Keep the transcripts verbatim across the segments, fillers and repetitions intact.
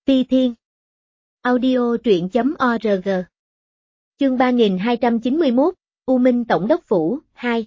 Ti Thiên. Audio truyện chấm org. Chương ba nghìn hai trăm chín mươi mốt, U Minh Tổng đốc Phủ, hai.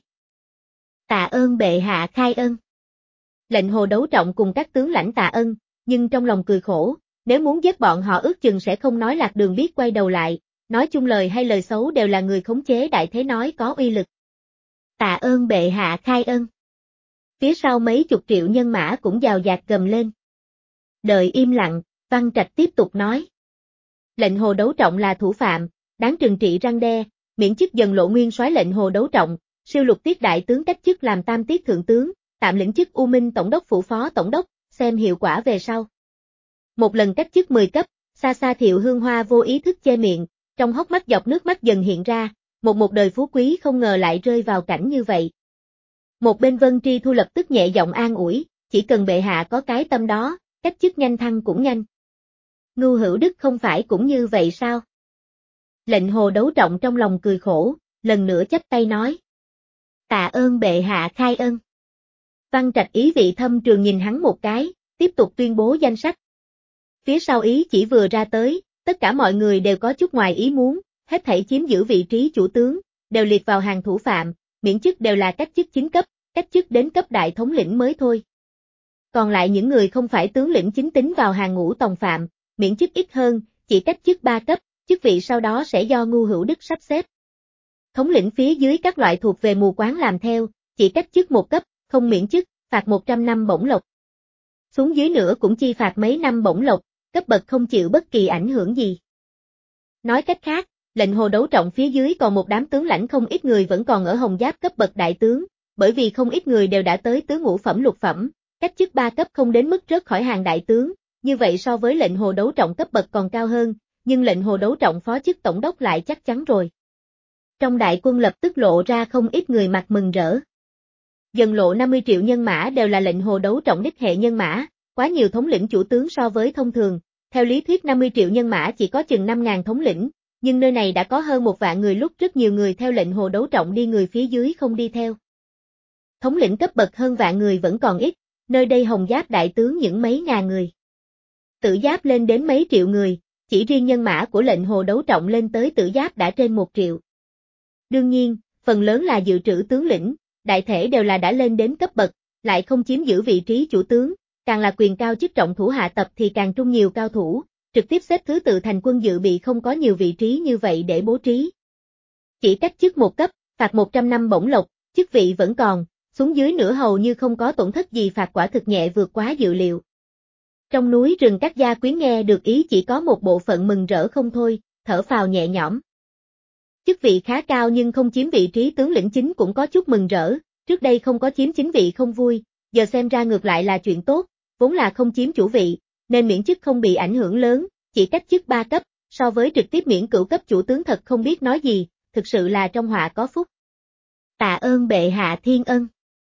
Tạ ơn bệ hạ khai ân. Lệnh Hồ Đấu Trọng cùng các tướng lãnh tạ ân, nhưng trong lòng cười khổ, nếu muốn giết bọn họ ước chừng sẽ không nói lạc đường biết quay đầu lại, nói chung lời hay lời xấu đều là người khống chế đại thế nói có uy lực. Tạ ơn bệ hạ khai ân. Phía sau mấy chục triệu nhân mã cũng dào dạt gầm lên. Đợi im lặng, Văn Trạch tiếp tục nói. Lệnh Hồ Đấu Trọng là thủ phạm, đáng trừng trị răn đe, miễn chức dần lộ nguyên soái lệnh Hồ Đấu Trọng, siêu lục tiết đại tướng cách chức làm tam tiết thượng tướng, tạm lĩnh chức U Minh Tổng đốc Phủ phó tổng đốc, xem hiệu quả về sau. Một lần cách chức mười cấp, xa xa Thiệu Hương Hoa vô ý thức che miệng, trong hốc mắt dọc nước mắt dần hiện ra, một một đời phú quý không ngờ lại rơi vào cảnh như vậy. Một bên Vân Tri Thu lập tức nhẹ giọng an ủi, chỉ cần bệ hạ có cái tâm đó, cách chức nhanh thăng cũng nhanh. Ngưu Hữu Đức không phải cũng như vậy sao? Lệnh Hồ Đấu Trọng trong lòng cười khổ, lần nữa chắp tay nói. Tạ ơn bệ hạ khai ân. Văn Trạch ý vị thâm trường nhìn hắn một cái, tiếp tục tuyên bố danh sách. Phía sau ý chỉ vừa ra tới, tất cả mọi người đều có chút ngoài ý muốn, hết thảy chiếm giữ vị trí chủ tướng, đều liệt vào hàng thủ phạm, miễn chức đều là cách chức chính cấp, cách chức đến cấp đại thống lĩnh mới thôi. Còn lại những người không phải tướng lĩnh chính tính vào hàng ngũ tòng phạm, miễn chức ít hơn, chỉ cách chức ba cấp, chức vị sau đó sẽ do Ngưu Hữu Đức sắp xếp. Thống lĩnh phía dưới các loại thuộc về mù quáng làm theo, chỉ cách chức một cấp, không miễn chức, phạt một trăm năm bổng lộc. Xuống dưới nữa cũng chi phạt mấy năm bổng lộc, cấp bậc không chịu bất kỳ ảnh hưởng gì. Nói cách khác, lệnh Hồ Đấu Trọng phía dưới còn một đám tướng lãnh không ít người vẫn còn ở hồng giáp cấp bậc đại tướng, bởi vì không ít người đều đã tới tứ ngũ phẩm lục phẩm, cách chức ba cấp không đến mức rớt khỏi hàng đại tướng, như vậy so với lệnh Hồ Đấu Trọng cấp bậc còn cao hơn, nhưng lệnh Hồ Đấu Trọng phó chức tổng đốc lại chắc chắn rồi. Trong đại quân lập tức lộ ra không ít người mặt mừng rỡ. Dần lộ năm mươi triệu nhân mã đều là lệnh Hồ Đấu Trọng đích hệ nhân mã, quá nhiều thống lĩnh chủ tướng so với thông thường, theo lý thuyết năm mươi triệu nhân mã chỉ có chừng năm nghìn thống lĩnh, nhưng nơi này đã có hơn một vạn người lúc rất nhiều người theo lệnh Hồ Đấu Trọng đi người phía dưới không đi theo. Thống lĩnh cấp bậc hơn vạn người vẫn còn ít, nơi đây hồng giáp đại tướng những mấy ngàn người. Tử giáp lên đến mấy triệu người, chỉ riêng nhân mã của lệnh Hồ Đấu Trọng lên tới tử giáp đã trên một triệu. Đương nhiên, phần lớn là dự trữ tướng lĩnh, đại thể đều là đã lên đến cấp bậc, lại không chiếm giữ vị trí chủ tướng, càng là quyền cao chức trọng thủ hạ tập thì càng trung nhiều cao thủ, trực tiếp xếp thứ tự thành quân dự bị không có nhiều vị trí như vậy để bố trí. Chỉ cách chức một cấp, phạt một trăm năm bổng lộc, chức vị vẫn còn, xuống dưới nữa hầu như không có tổn thất gì phạt quả thực nhẹ vượt quá dự liệu. Trong núi rừng các gia quyến nghe được ý chỉ có một bộ phận mừng rỡ không thôi, thở phào nhẹ nhõm. Chức vị khá cao nhưng không chiếm vị trí tướng lĩnh chính cũng có chút mừng rỡ, trước đây không có chiếm chính vị không vui, giờ xem ra ngược lại là chuyện tốt, vốn là không chiếm chủ vị, nên miễn chức không bị ảnh hưởng lớn, chỉ cách chức ba cấp, so với trực tiếp miễn cửu cấp chủ tướng thật không biết nói gì, thực sự là trong họa có phúc. Tạ ơn bệ hạ thiên ân.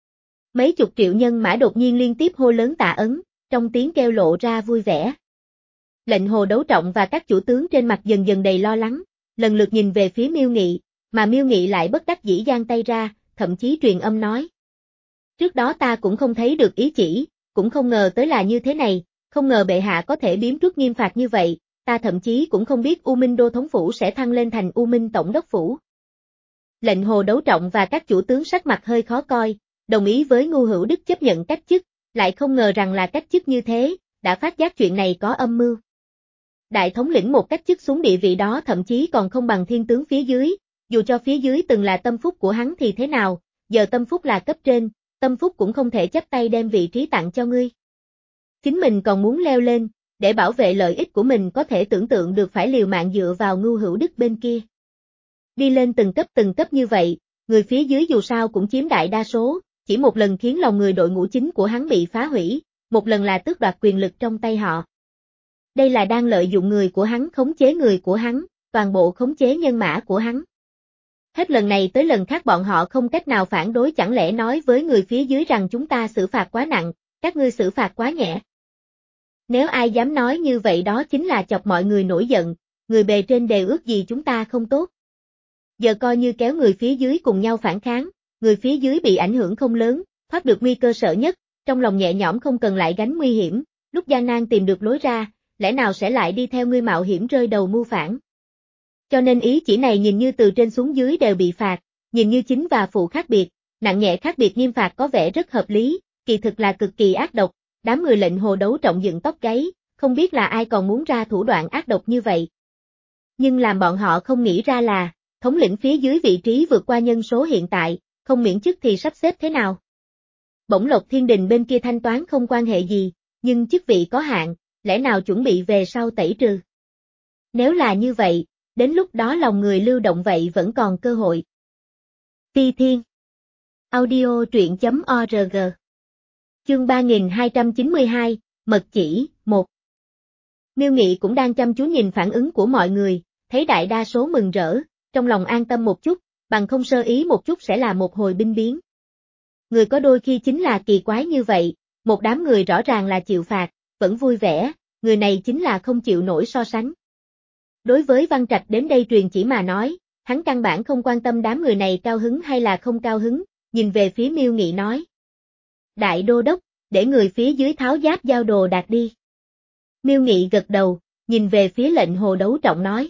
Mấy chục triệu nhân mã đột nhiên liên tiếp hô lớn tạ ấn, trong tiếng kêu lộ ra vui vẻ. Lệnh Hồ Đấu Trọng và các chủ tướng trên mặt dần dần đầy lo lắng, lần lượt nhìn về phía Miêu Nghị, mà Miêu Nghị lại bất đắc dĩ giang tay ra, thậm chí truyền âm nói. Trước đó ta cũng không thấy được ý chỉ, cũng không ngờ tới là như thế này, không ngờ bệ hạ có thể biếm truất nghiêm phạt như vậy, ta thậm chí cũng không biết U Minh Đô Thống Phủ sẽ thăng lên thành U Minh Tổng đốc Phủ. Lệnh Hồ Đấu Trọng và các chủ tướng sắc mặt hơi khó coi, đồng ý với Ngưu Hữu Đức chấp nhận cách chức, lại không ngờ rằng là cách chức như thế, đã phát giác chuyện này có âm mưu. Đại thống lĩnh một cách chức xuống địa vị đó thậm chí còn không bằng thiên tướng phía dưới, dù cho phía dưới từng là tâm phúc của hắn thì thế nào, giờ tâm phúc là cấp trên, tâm phúc cũng không thể chắp tay đem vị trí tặng cho ngươi. Chính mình còn muốn leo lên, để bảo vệ lợi ích của mình có thể tưởng tượng được phải liều mạng dựa vào Ngưu Hữu Đức bên kia. Đi lên từng cấp từng cấp như vậy, người phía dưới dù sao cũng chiếm đại đa số, chỉ một lần khiến lòng người đội ngũ chính của hắn bị phá hủy, một lần là tước đoạt quyền lực trong tay họ. Đây là đang lợi dụng người của hắn khống chế người của hắn, toàn bộ khống chế nhân mã của hắn. Hết lần này tới lần khác bọn họ không cách nào phản đối, chẳng lẽ nói với người phía dưới rằng chúng ta xử phạt quá nặng, các ngươi xử phạt quá nhẹ. Nếu ai dám nói như vậy đó chính là chọc mọi người nổi giận, người bề trên đều ước gì chúng ta không tốt. Giờ coi như kéo người phía dưới cùng nhau phản kháng, người phía dưới bị ảnh hưởng không lớn, thoát được nguy cơ sợ nhất, trong lòng nhẹ nhõm không cần lại gánh nguy hiểm, lúc gian nan tìm được lối ra, lẽ nào sẽ lại đi theo ngươi mạo hiểm rơi đầu mưu phản. Cho nên ý chỉ này nhìn như từ trên xuống dưới đều bị phạt, nhìn như chính và phụ khác biệt, nặng nhẹ khác biệt nghiêm phạt có vẻ rất hợp lý, kỳ thực là cực kỳ ác độc, đám người lệnh Hồ Đấu Trọng dựng tóc gáy, không biết là ai còn muốn ra thủ đoạn ác độc như vậy. Nhưng làm bọn họ không nghĩ ra là, thống lĩnh phía dưới vị trí vượt qua nhân số hiện tại, không miễn chức thì sắp xếp thế nào. Bổng lộc thiên đình bên kia thanh toán không quan hệ gì, nhưng chức vị có hạn, lẽ nào chuẩn bị về sau tẩy trừ. Nếu là như vậy, đến lúc đó lòng người lưu động vậy vẫn còn cơ hội. Phi Thiên Audio truyện.org Chương ba nghìn hai trăm chín mươi hai, Mật chỉ, một Miêu Nghị cũng đang chăm chú nhìn phản ứng của mọi người, thấy đại đa số mừng rỡ, trong lòng an tâm một chút, bằng không sơ ý một chút sẽ là một hồi binh biến. Người có đôi khi chính là kỳ quái như vậy, một đám người rõ ràng là chịu phạt, vẫn vui vẻ, người này chính là không chịu nổi so sánh. Đối với Văn Trạch đến đây truyền chỉ mà nói, hắn căn bản không quan tâm đám người này cao hứng hay là không cao hứng, nhìn về phía Miêu Nghị nói. Đại đô đốc, để người phía dưới tháo giáp giao đồ đạc đi. Miêu Nghị gật đầu, nhìn về phía lệnh Hồ Đấu Trọng nói.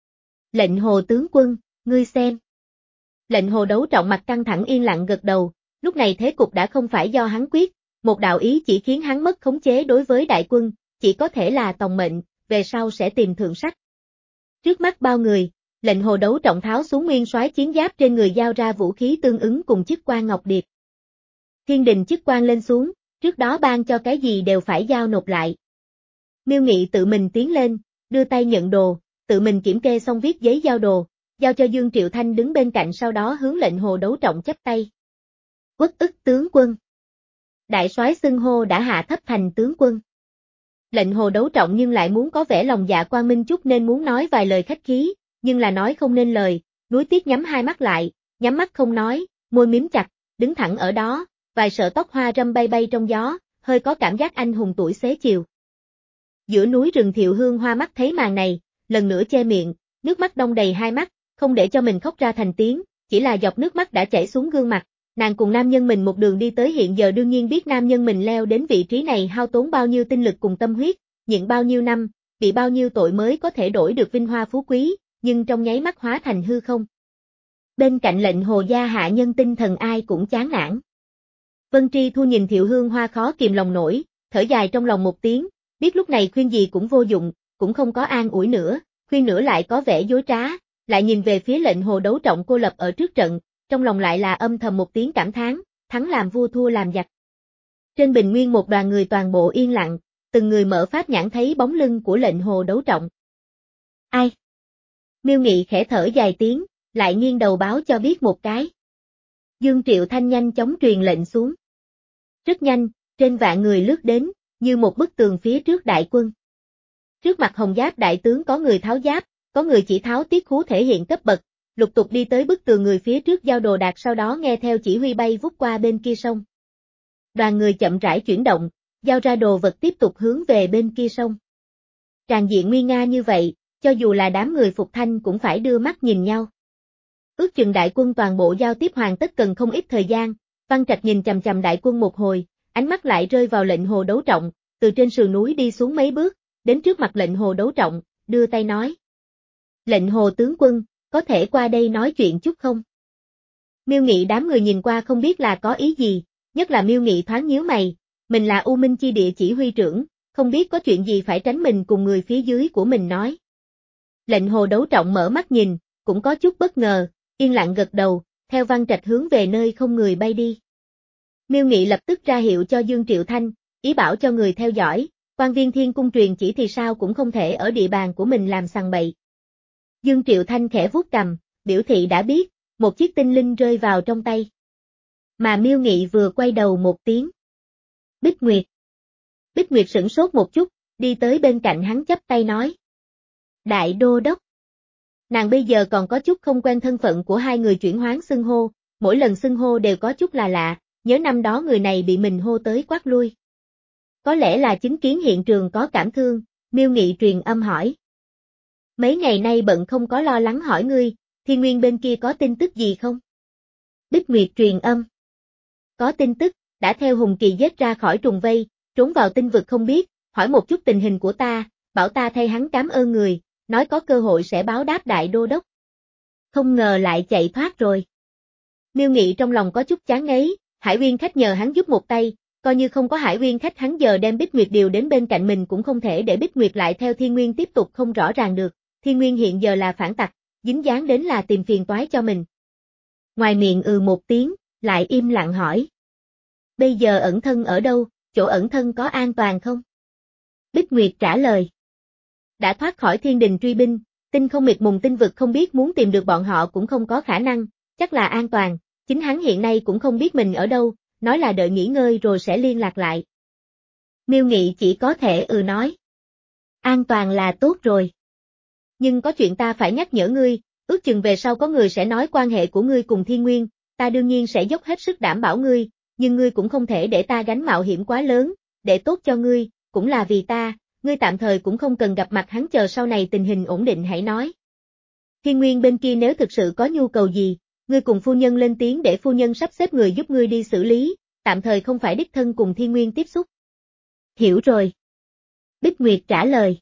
Lệnh Hồ tướng quân, ngươi xem. Lệnh Hồ Đấu Trọng mặt căng thẳng yên lặng gật đầu, lúc này thế cục đã không phải do hắn quyết, một đạo ý chỉ khiến hắn mất khống chế đối với đại quân, chỉ có thể là tòng mệnh, về sau sẽ tìm thượng sách. Trước mắt bao người, lệnh Hồ Đấu Trọng tháo xuống nguyên soái chiến giáp trên người giao ra vũ khí tương ứng cùng chức quan ngọc điệp. Thiên đình chức quan lên xuống, trước đó ban cho cái gì đều phải giao nộp lại. Miêu Nghị tự mình tiến lên, đưa tay nhận đồ, tự mình kiểm kê xong viết giấy giao đồ, giao cho Dương Triệu Thanh đứng bên cạnh sau đó hướng lệnh Hồ Đấu Trọng chắp tay. Quốc ức tướng quân. Đại soái xưng hô đã hạ thấp thành tướng quân. Lệnh Hồ Đấu Trọng nhưng lại muốn có vẻ lòng dạ quang minh chút nên muốn nói vài lời khách khí, nhưng là nói không nên lời, nuối tiếc nhắm hai mắt lại, nhắm mắt không nói, môi mím chặt, đứng thẳng ở đó, vài sợi tóc hoa râm bay bay trong gió, hơi có cảm giác anh hùng tuổi xế chiều. Giữa núi rừng Thiệu Hương hoa mắt thấy màn này, lần nữa che miệng, nước mắt đong đầy hai mắt, không để cho mình khóc ra thành tiếng, chỉ là giọt nước mắt đã chảy xuống gương mặt. Nàng cùng nam nhân mình một đường đi tới hiện giờ đương nhiên biết nam nhân mình leo đến vị trí này hao tốn bao nhiêu tinh lực cùng tâm huyết, nhịn bao nhiêu năm, bị bao nhiêu tội mới có thể đổi được vinh hoa phú quý, nhưng trong nháy mắt hóa thành hư không. Bên cạnh lệnh Hồ gia hạ nhân tinh thần ai cũng chán nản. Vân Tri Thu nhìn Thiệu Hương hoa khó kìm lòng nổi, thở dài trong lòng một tiếng, biết lúc này khuyên gì cũng vô dụng, cũng không có an ủi nữa, khuyên nữa lại có vẻ dối trá, lại nhìn về phía lệnh Hồ Đấu Trọng cô lập ở trước trận, trong lòng lại là âm thầm một tiếng cảm thán, thắng làm vua thua làm giặc. Trên bình nguyên một đoàn người toàn bộ yên lặng, từng người mở pháp nhãn thấy bóng lưng của lệnh Hồ Đấu Trọng. Ai? Miêu Nghị khẽ thở dài tiếng, lại nghiêng đầu báo cho biết một cái. Dương Triệu Thanh nhanh chóng truyền lệnh xuống. Rất nhanh, trên vạn người lướt đến, như một bức tường phía trước đại quân. Trước mặt hồng giáp đại tướng có người tháo giáp, có người chỉ tháo tiết khú thể hiện cấp bậc, lục tục đi tới bức tường người phía trước giao đồ đạc sau đó nghe theo chỉ huy bay vút qua bên kia sông. Đoàn người chậm rãi chuyển động, giao ra đồ vật tiếp tục hướng về bên kia sông. Tràn diện nguy nga như vậy, cho dù là đám người Phục Thanh cũng phải đưa mắt nhìn nhau. Ước chừng đại quân toàn bộ giao tiếp hoàn tất cần không ít thời gian, Văn Trạch nhìn chằm chằm đại quân một hồi, ánh mắt lại rơi vào lệnh Hồ Đấu Trọng, từ trên sườn núi đi xuống mấy bước, đến trước mặt lệnh Hồ Đấu Trọng, đưa tay nói. Lệnh Hồ tướng quân, có thể qua đây nói chuyện chút không? Miêu Nghị đám người nhìn qua không biết là có ý gì, nhất là Miêu Nghị thoáng nhíu mày, mình là U Minh chi địa chỉ huy trưởng, không biết có chuyện gì phải tránh mình cùng người phía dưới của mình nói. Lệnh Hồ Đấu Trọng mở mắt nhìn, cũng có chút bất ngờ, yên lặng gật đầu, theo Văn Trạch hướng về nơi không người bay đi. Miêu Nghị lập tức ra hiệu cho Dương Triệu Thanh, ý bảo cho người theo dõi, quan viên Thiên Cung truyền chỉ thì sao cũng không thể ở địa bàn của mình làm sằng bậy. Dương Triệu Thanh khẽ vuốt cằm, biểu thị đã biết, một chiếc tinh linh rơi vào trong tay. Mà Miêu Nghị vừa quay đầu một tiếng. Bích Nguyệt. Bích Nguyệt sửng sốt một chút, đi tới bên cạnh hắn chắp tay nói. Đại đô đốc. Nàng bây giờ còn có chút không quen thân phận của hai người chuyển hoán xưng hô, mỗi lần xưng hô đều có chút là lạ, nhớ năm đó người này bị mình hô tới quát lui. Có lẽ là chứng kiến hiện trường có cảm thương, Miêu Nghị truyền âm hỏi. Mấy ngày nay bận không có lo lắng hỏi ngươi, Thiên Nguyên bên kia có tin tức gì không? Bích Nguyệt truyền âm. Có tin tức, đã theo Hùng Kỳ giết ra khỏi trùng vây, trốn vào tinh vực không biết, hỏi một chút tình hình của ta, bảo ta thay hắn cảm ơn người, nói có cơ hội sẽ báo đáp đại đô đốc. Không ngờ lại chạy thoát rồi. Miêu Nghị trong lòng có chút chán ngấy, Hải Uyên Khách nhờ hắn giúp một tay, coi như không có Hải Uyên Khách hắn giờ đem Bích Nguyệt điều đến bên cạnh mình cũng không thể để Bích Nguyệt lại theo Thiên Nguyên tiếp tục không rõ ràng được, Thiên Nguyên hiện giờ là phản tặc, dính dáng đến là tìm phiền toái cho mình. Ngoài miệng ừ một tiếng, lại im lặng hỏi. Bây giờ ẩn thân ở đâu, chỗ ẩn thân có an toàn không? Bích Nguyệt trả lời. Đã thoát khỏi thiên đình truy binh, tinh không miệt mùng tinh vực không biết muốn tìm được bọn họ cũng không có khả năng, chắc là an toàn, chính hắn hiện nay cũng không biết mình ở đâu, nói là đợi nghỉ ngơi rồi sẽ liên lạc lại. Miêu Nghị chỉ có thể ừ nói. An toàn là tốt rồi. Nhưng có chuyện ta phải nhắc nhở ngươi, ước chừng về sau có người sẽ nói quan hệ của ngươi cùng Thiên Nguyên, ta đương nhiên sẽ dốc hết sức đảm bảo ngươi, nhưng ngươi cũng không thể để ta gánh mạo hiểm quá lớn, để tốt cho ngươi, cũng là vì ta, ngươi tạm thời cũng không cần gặp mặt hắn chờ sau này tình hình ổn định hãy nói. Thiên Nguyên bên kia nếu thực sự có nhu cầu gì, ngươi cùng phu nhân lên tiếng để phu nhân sắp xếp người giúp ngươi đi xử lý, tạm thời không phải đích thân cùng Thiên Nguyên tiếp xúc. Hiểu rồi. Bích Nguyệt trả lời.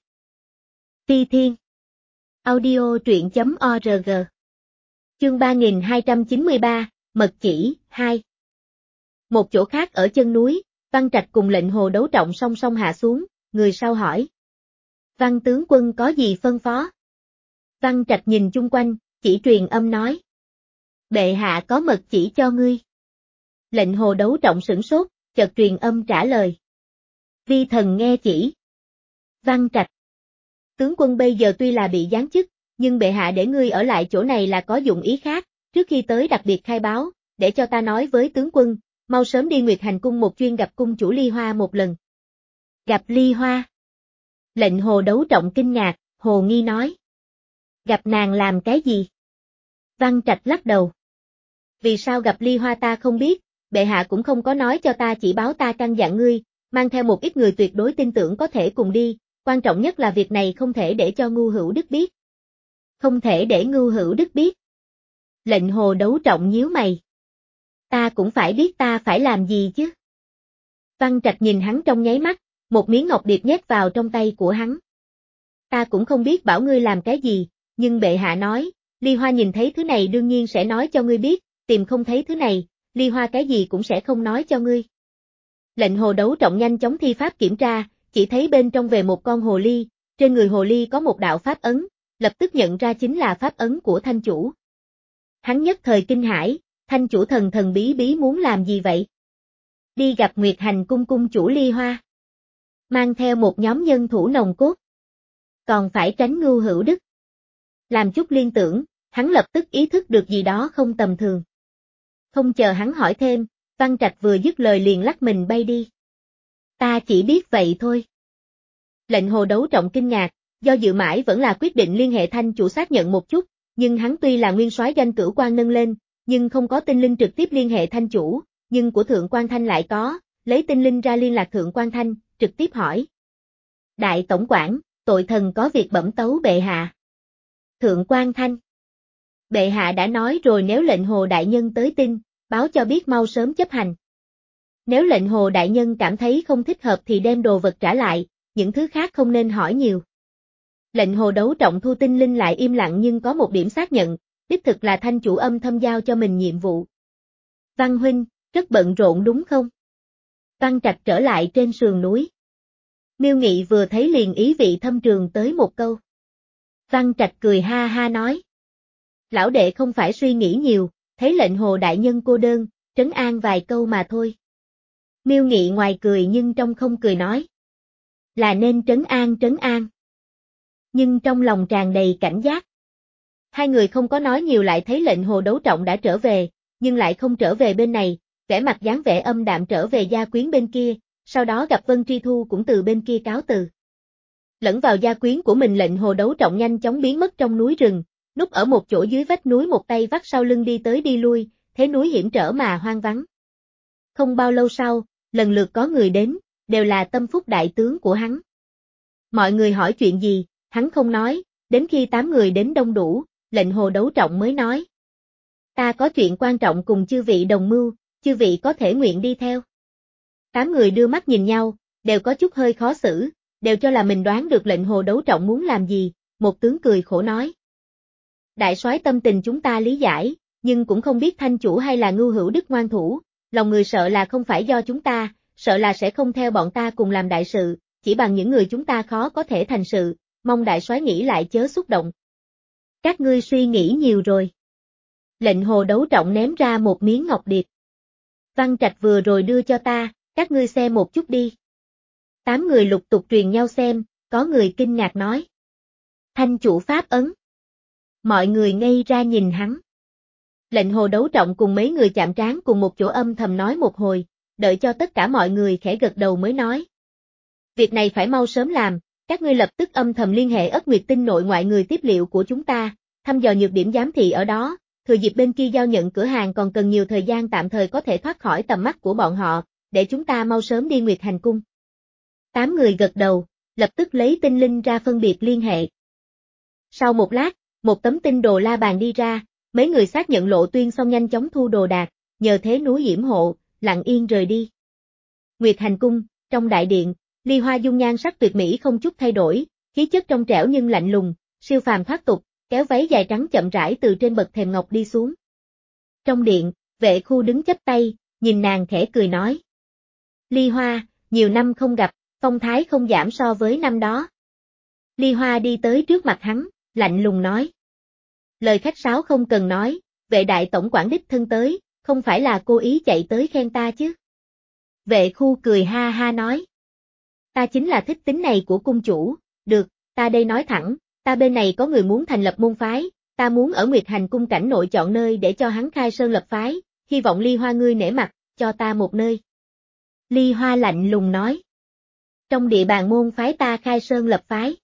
Phi Thiên. Audio truyện chấm org. Chương ba nghìn hai trăm chín mươi ba, Mật chỉ, hai. Một chỗ khác ở chân núi, Văn Trạch cùng lệnh Hồ Đấu Trọng song song hạ xuống, người sau hỏi. Văn tướng quân có gì phân phó? Văn Trạch nhìn chung quanh, chỉ truyền âm nói. Bệ hạ có mật chỉ cho ngươi. Lệnh Hồ Đấu Trọng sửng sốt, chợt truyền âm trả lời. Vi thần nghe chỉ. Văn Trạch. Tướng quân bây giờ tuy là bị giáng chức, nhưng bệ hạ để ngươi ở lại chỗ này là có dụng ý khác, trước khi tới đặc biệt khai báo, để cho ta nói với tướng quân, mau sớm đi Nguyệt Hành cung một chuyên gặp cung chủ Ly Hoa một lần. Gặp Ly Hoa. Lệnh Hồ Đấu Trọng kinh ngạc, hồ nghi nói. Gặp nàng làm cái gì? Văn Trạch lắc đầu. Vì sao gặp Ly Hoa ta không biết, bệ hạ cũng không có nói cho ta, chỉ báo ta căn dặn ngươi, mang theo một ít người tuyệt đối tin tưởng có thể cùng đi, quan trọng nhất là việc này không thể để cho Ngưu Hữu Đức biết. Không thể để Ngưu Hữu Đức biết. Lệnh Hồ Đấu Trọng nhíu mày. Ta cũng phải biết ta phải làm gì chứ. Văn Trạch nhìn hắn trong nháy mắt, một miếng ngọc điệp nhét vào trong tay của hắn. Ta cũng không biết bảo ngươi làm cái gì, nhưng bệ hạ nói, Ly Hoa nhìn thấy thứ này đương nhiên sẽ nói cho ngươi biết, tìm không thấy thứ này, Ly Hoa cái gì cũng sẽ không nói cho ngươi. Lệnh Hồ Đấu Trọng nhanh chóng thi pháp kiểm tra, chỉ thấy bên trong về một con hồ ly, trên người hồ ly có một đạo pháp ấn, lập tức nhận ra chính là pháp ấn của thanh chủ. Hắn nhất thời kinh hãi, thanh chủ thần thần bí bí muốn làm gì vậy? Đi gặp Nguyệt Hành cung cung chủ Ly Hoa. Mang theo một nhóm nhân thủ nòng cốt. Còn phải tránh Ngưu Hữu Đức. Làm chút liên tưởng, hắn lập tức ý thức được gì đó không tầm thường. Không chờ hắn hỏi thêm, Văn Trạch vừa dứt lời liền lắc mình bay đi. Ta chỉ biết vậy thôi. Lệnh Hồ Đấu Trọng kinh ngạc, do dự mãi vẫn là quyết định liên hệ thanh chủ xác nhận một chút, nhưng hắn tuy là nguyên soái danh cửu quan nâng lên, nhưng không có tinh linh trực tiếp liên hệ thanh chủ, nhưng của Thượng Quan Thanh lại có, lấy tinh linh ra liên lạc Thượng Quan Thanh, trực tiếp hỏi. Đại tổng quản, tội thần có việc bẩm tấu bệ hạ. Thượng Quan Thanh. Bệ hạ đã nói rồi, nếu lệnh Hồ đại nhân tới tin, báo cho biết mau sớm chấp hành. Nếu lệnh Hồ đại nhân cảm thấy không thích hợp thì đem đồ vật trả lại, những thứ khác không nên hỏi nhiều. Lệnh Hồ Đấu Trọng thu tinh linh lại im lặng, nhưng có một điểm xác nhận, đích thực là thanh chủ âm thầm giao cho mình nhiệm vụ. Văn huynh, rất bận rộn đúng không? Văn Trạch trở lại trên sườn núi. Miêu Nghị vừa thấy liền ý vị thâm trường tới một câu. Văn Trạch cười ha ha nói. Lão đệ không phải suy nghĩ nhiều, thấy lệnh Hồ đại nhân cô đơn, trấn an vài câu mà thôi. Miêu Nghị ngoài cười nhưng trong không cười nói. Là nên trấn an trấn an. Nhưng trong lòng tràn đầy cảnh giác. Hai người không có nói nhiều, lại thấy lệnh Hồ Đấu Trọng đã trở về, nhưng lại không trở về bên này, vẻ mặt dáng vẻ âm đạm trở về gia quyến bên kia, sau đó gặp Vân Tri Thu cũng từ bên kia cáo từ. Lẫn vào gia quyến của mình, lệnh Hồ Đấu Trọng nhanh chóng biến mất trong núi rừng, núp ở một chỗ dưới vách núi, một tay vắt sau lưng đi tới đi lui, thế núi hiểm trở mà hoang vắng. Không bao lâu sau, lần lượt có người đến, đều là tâm phúc đại tướng của hắn. Mọi người hỏi chuyện gì, hắn không nói, đến khi tám người đến đông đủ, lệnh Hồ Đấu Trọng mới nói. Ta có chuyện quan trọng cùng chư vị đồng mưu, chư vị có thể nguyện đi theo. Tám người đưa mắt nhìn nhau, đều có chút hơi khó xử, đều cho là mình đoán được lệnh Hồ Đấu Trọng muốn làm gì, một tướng cười khổ nói. Đại soái tâm tình chúng ta lý giải, nhưng cũng không biết Thanh chủ hay là Ngưu Hữu Đức ngoan thủ, lòng người sợ là không phải do chúng ta, sợ là sẽ không theo bọn ta cùng làm đại sự, chỉ bằng những người chúng ta khó có thể thành sự, mong đại soái nghĩ lại chớ xúc động. Các ngươi suy nghĩ nhiều rồi. Lệnh Hồ Đấu Trọng ném ra một miếng ngọc điệp. Văn Trạch vừa rồi đưa cho ta, các ngươi xem một chút đi. Tám người lục tục truyền nhau xem, có người kinh ngạc nói. Thanh chủ pháp ấn. Mọi người ngây ra nhìn hắn. Lệnh Hồ Đấu Trọng cùng mấy người chạm trán cùng một chỗ âm thầm nói một hồi, đợi cho tất cả mọi người khẽ gật đầu mới nói. Việc này phải mau sớm làm, các ngươi lập tức âm thầm liên hệ Ất Nguyệt Tinh nội ngoại người tiếp liệu của chúng ta, thăm dò nhược điểm giám thị ở đó, thừa dịp bên kia giao nhận cửa hàng còn cần nhiều thời gian tạm thời có thể thoát khỏi tầm mắt của bọn họ, để chúng ta mau sớm đi Nguyệt Hành Cung. Tám người gật đầu, lập tức lấy tinh linh ra phân biệt liên hệ. Sau một lát, một tấm tinh đồ la bàn đi ra, mấy người xác nhận lộ tuyên xong nhanh chóng thu đồ đạc, nhờ thế núi yểm hộ, lặng yên rời đi. Nguyệt Hành Cung, trong đại điện, Ly Hoa dung nhan sắc tuyệt mỹ không chút thay đổi, khí chất trong trẻo nhưng lạnh lùng, siêu phàm thoát tục, kéo váy dài trắng chậm rãi từ trên bậc thềm ngọc đi xuống. Trong điện, Vệ Khu đứng chắp tay, nhìn nàng khẽ cười nói. Ly Hoa, nhiều năm không gặp, phong thái không giảm so với năm đó. Ly Hoa đi tới trước mặt hắn, lạnh lùng nói. Lời khách sáo không cần nói, Vệ đại tổng quản đích thân tới, không phải là cố ý chạy tới khen ta chứ. Vệ Khu cười ha ha nói. Ta chính là thích tính này của cung chủ, được, ta đây nói thẳng, ta bên này có người muốn thành lập môn phái, ta muốn ở Nguyệt Hành Cung cảnh nội chọn nơi để cho hắn khai sơn lập phái, hy vọng Ly Hoa ngươi nể mặt, cho ta một nơi. Ly Hoa lạnh lùng nói. Trong địa bàn môn phái ta khai sơn lập phái.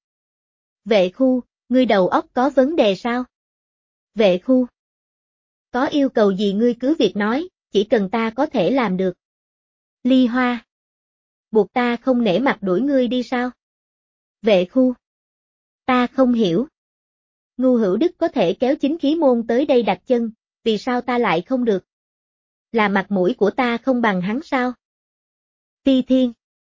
Vệ Khu, ngươi đầu óc có vấn đề sao? Vệ Khu. Có yêu cầu gì ngươi cứ việc nói, chỉ cần ta có thể làm được. Ly Hoa. Buộc ta không nể mặt đuổi ngươi đi sao? Vệ Khu. Ta không hiểu. Ngưu Hữu Đức có thể kéo chính khí môn tới đây đặt chân, vì sao ta lại không được? Là mặt mũi của ta không bằng hắn sao? Phi Thiên.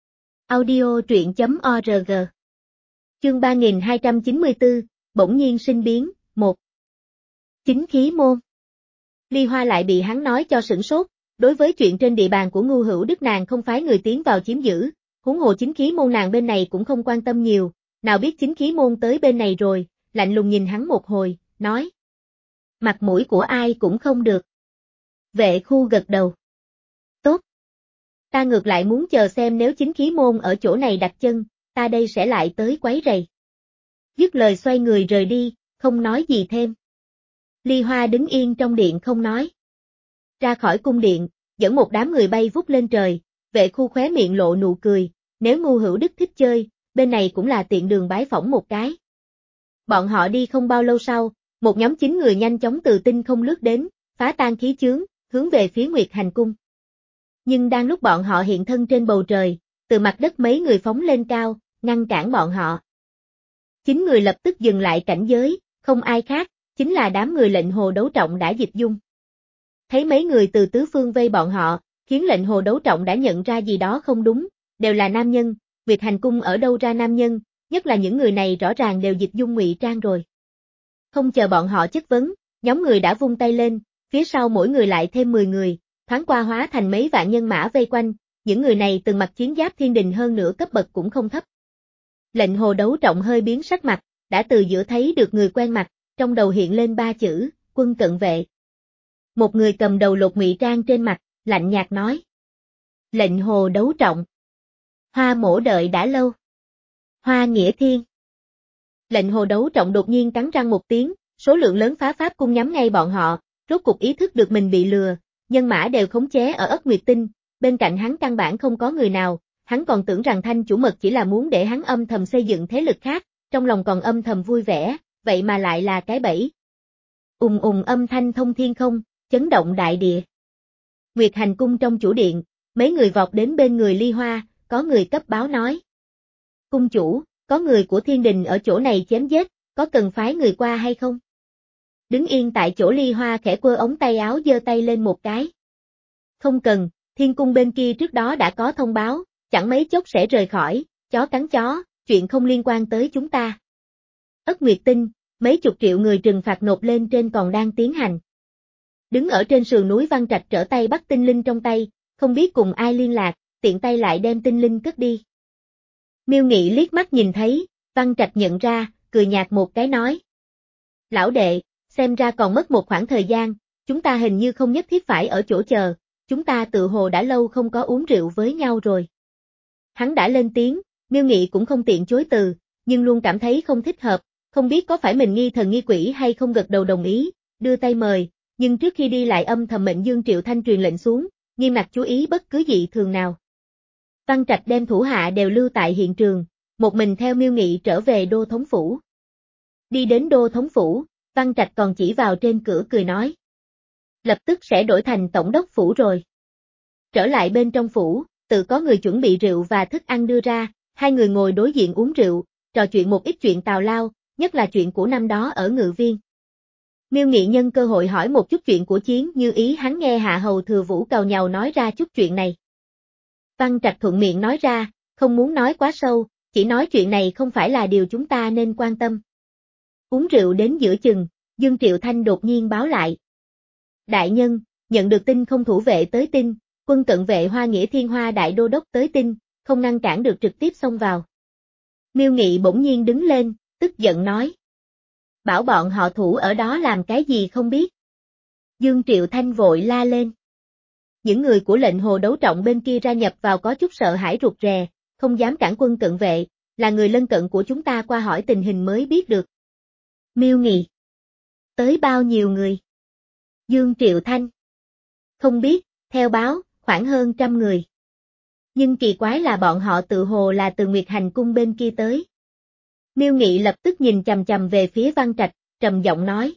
Audio truyện chấm org. Chương ba nghìn hai trăm chín mươi tư, bỗng nhiên sinh biến, một. Chính khí môn. Ly Hoa lại bị hắn nói cho sửng sốt, đối với chuyện trên địa bàn của Ngưu Hữu Đức nàng không phái người tiến vào chiếm giữ, huống hồ chính khí môn nàng bên này cũng không quan tâm nhiều, nào biết chính khí môn tới bên này rồi, lạnh lùng nhìn hắn một hồi, nói. Mặt mũi của ai cũng không được. Vệ Khu gật đầu. Tốt. Ta ngược lại muốn chờ xem nếu chính khí môn ở chỗ này đặt chân, ta đây sẽ lại tới quấy rầy. Dứt lời xoay người rời đi, không nói gì thêm. Ly Hoa đứng yên trong điện không nói. Ra khỏi cung điện, dẫn một đám người bay vút lên trời, Vệ Khu khóe miệng lộ nụ cười, nếu Ngưu Hữu Đức thích chơi, bên này cũng là tiện đường bái phỏng một cái. Bọn họ đi không bao lâu sau, một nhóm chín người nhanh chóng từ tinh không lướt đến, phá tan khí chướng, hướng về phía Nguyệt Hành Cung. Nhưng đang lúc bọn họ hiện thân trên bầu trời, từ mặt đất mấy người phóng lên cao, ngăn cản bọn họ. Chín người lập tức dừng lại cảnh giới, không ai khác, chính là đám người lệnh Hồ Đấu Trọng đã dịch dung. Thấy mấy người từ tứ phương vây bọn họ, khiến lệnh Hồ Đấu Trọng đã nhận ra gì đó không đúng, đều là nam nhân, Nguyệt Hành Cung ở đâu ra nam nhân, nhất là những người này rõ ràng đều dịch dung ngụy trang rồi. Không chờ bọn họ chất vấn, nhóm người đã vung tay lên, phía sau mỗi người lại thêm mười người, thoáng qua hóa thành mấy vạn nhân mã vây quanh, những người này từng mặc chiến giáp thiên đình hơn nửa cấp bậc cũng không thấp. Lệnh Hồ Đấu Trọng hơi biến sắc mặt, đã từ giữa thấy được người quen mặt, trong đầu hiện lên ba chữ, quân cận vệ. Một người cầm đầu lột ngụy trang trên mặt, lạnh nhạt nói. Lệnh Hồ Đấu Trọng. Hoa mổ đợi đã lâu. Hoa Nghĩa Thiên. Lệnh Hồ Đấu Trọng đột nhiên cắn răng một tiếng, số lượng lớn phá pháp cung nhắm ngay bọn họ, rốt cục ý thức được mình bị lừa, nhân mã đều khống chế ở Ất Nguyệt Tinh, bên cạnh hắn căn bản không có người nào, hắn còn tưởng rằng Thanh chủ mật chỉ là muốn để hắn âm thầm xây dựng thế lực khác, trong lòng còn âm thầm vui vẻ, vậy mà lại là cái bẫy. Ùng ùng âm thanh thông thiên không, chấn động đại địa. Nguyệt Hành Cung trong chủ điện, mấy người vọt đến bên người Ly Hoa, có người cấp báo nói. Cung chủ, có người của thiên đình ở chỗ này chém giết, có cần phái người qua hay không? Đứng yên tại chỗ Ly Hoa khẽ quơ ống tay áo giơ tay lên một cái. Không cần, thiên cung bên kia trước đó đã có thông báo, chẳng mấy chốc sẽ rời khỏi, chó cắn chó, chuyện không liên quan tới chúng ta. Ất Nguyệt Tinh, mấy chục triệu người trừng phạt nộp lên trên còn đang tiến hành. Đứng ở trên sườn núi Văn Trạch trở tay bắt tinh linh trong tay, không biết cùng ai liên lạc, tiện tay lại đem tinh linh cất đi. Miêu Nghị liếc mắt nhìn thấy, Văn Trạch nhận ra, cười nhạt một cái nói. Lão đệ, xem ra còn mất một khoảng thời gian, chúng ta hình như không nhất thiết phải ở chỗ chờ, chúng ta tự hồ đã lâu không có uống rượu với nhau rồi. Hắn đã lên tiếng, Miêu Nghị cũng không tiện chối từ, nhưng luôn cảm thấy không thích hợp, không biết có phải mình nghi thần nghi quỷ hay không gật đầu đồng ý, đưa tay mời, nhưng trước khi đi lại âm thầm mệnh Dương Triệu Thanh truyền lệnh xuống, nghiêm ngặt chú ý bất cứ dị thường nào. Văn Trạch đem thủ hạ đều lưu tại hiện trường, một mình theo Miêu Nghị trở về đô thống phủ. Đi đến đô thống phủ, Văn Trạch còn chỉ vào trên cửa cười nói. Lập tức sẽ đổi thành tổng đốc phủ rồi. Trở lại bên trong phủ, tự có người chuẩn bị rượu và thức ăn đưa ra, hai người ngồi đối diện uống rượu, trò chuyện một ít chuyện tào lao, nhất là chuyện của năm đó ở Ngự Viên. Miêu Nghị nhân cơ hội hỏi một chút chuyện của Chiến Như ý hắn nghe Hạ Hầu Thừa Vũ càu nhàu nói ra chút chuyện này. Văn Trạch thuận miệng nói ra, không muốn nói quá sâu, chỉ nói chuyện này không phải là điều chúng ta nên quan tâm. Uống rượu đến giữa chừng, Dương Triệu Thanh đột nhiên báo lại. Đại nhân, nhận được tin không thủ vệ tới tin, quân cận vệ Hoa Nghĩa Thiên Hoa Đại Đô Đốc tới tin, không ngăn cản được trực tiếp xông vào. Miêu Nghị bỗng nhiên đứng lên, tức giận nói. Bảo bọn họ thủ ở đó làm cái gì không biết. Dương Triệu Thanh vội la lên. Những người của lệnh Hồ Đấu Trọng bên kia ra nhập vào có chút sợ hãi rụt rè, không dám cản quân cận vệ, là người lân cận của chúng ta qua hỏi tình hình mới biết được. Miêu Nghị. Tới bao nhiêu người? Dương Triệu Thanh. Không biết, theo báo, khoảng hơn trăm người. Nhưng kỳ quái là bọn họ tự hồ là từ Nguyệt Hành cung bên kia tới. Miêu Nghị lập tức nhìn chằm chằm về phía Văn Trạch, trầm giọng nói.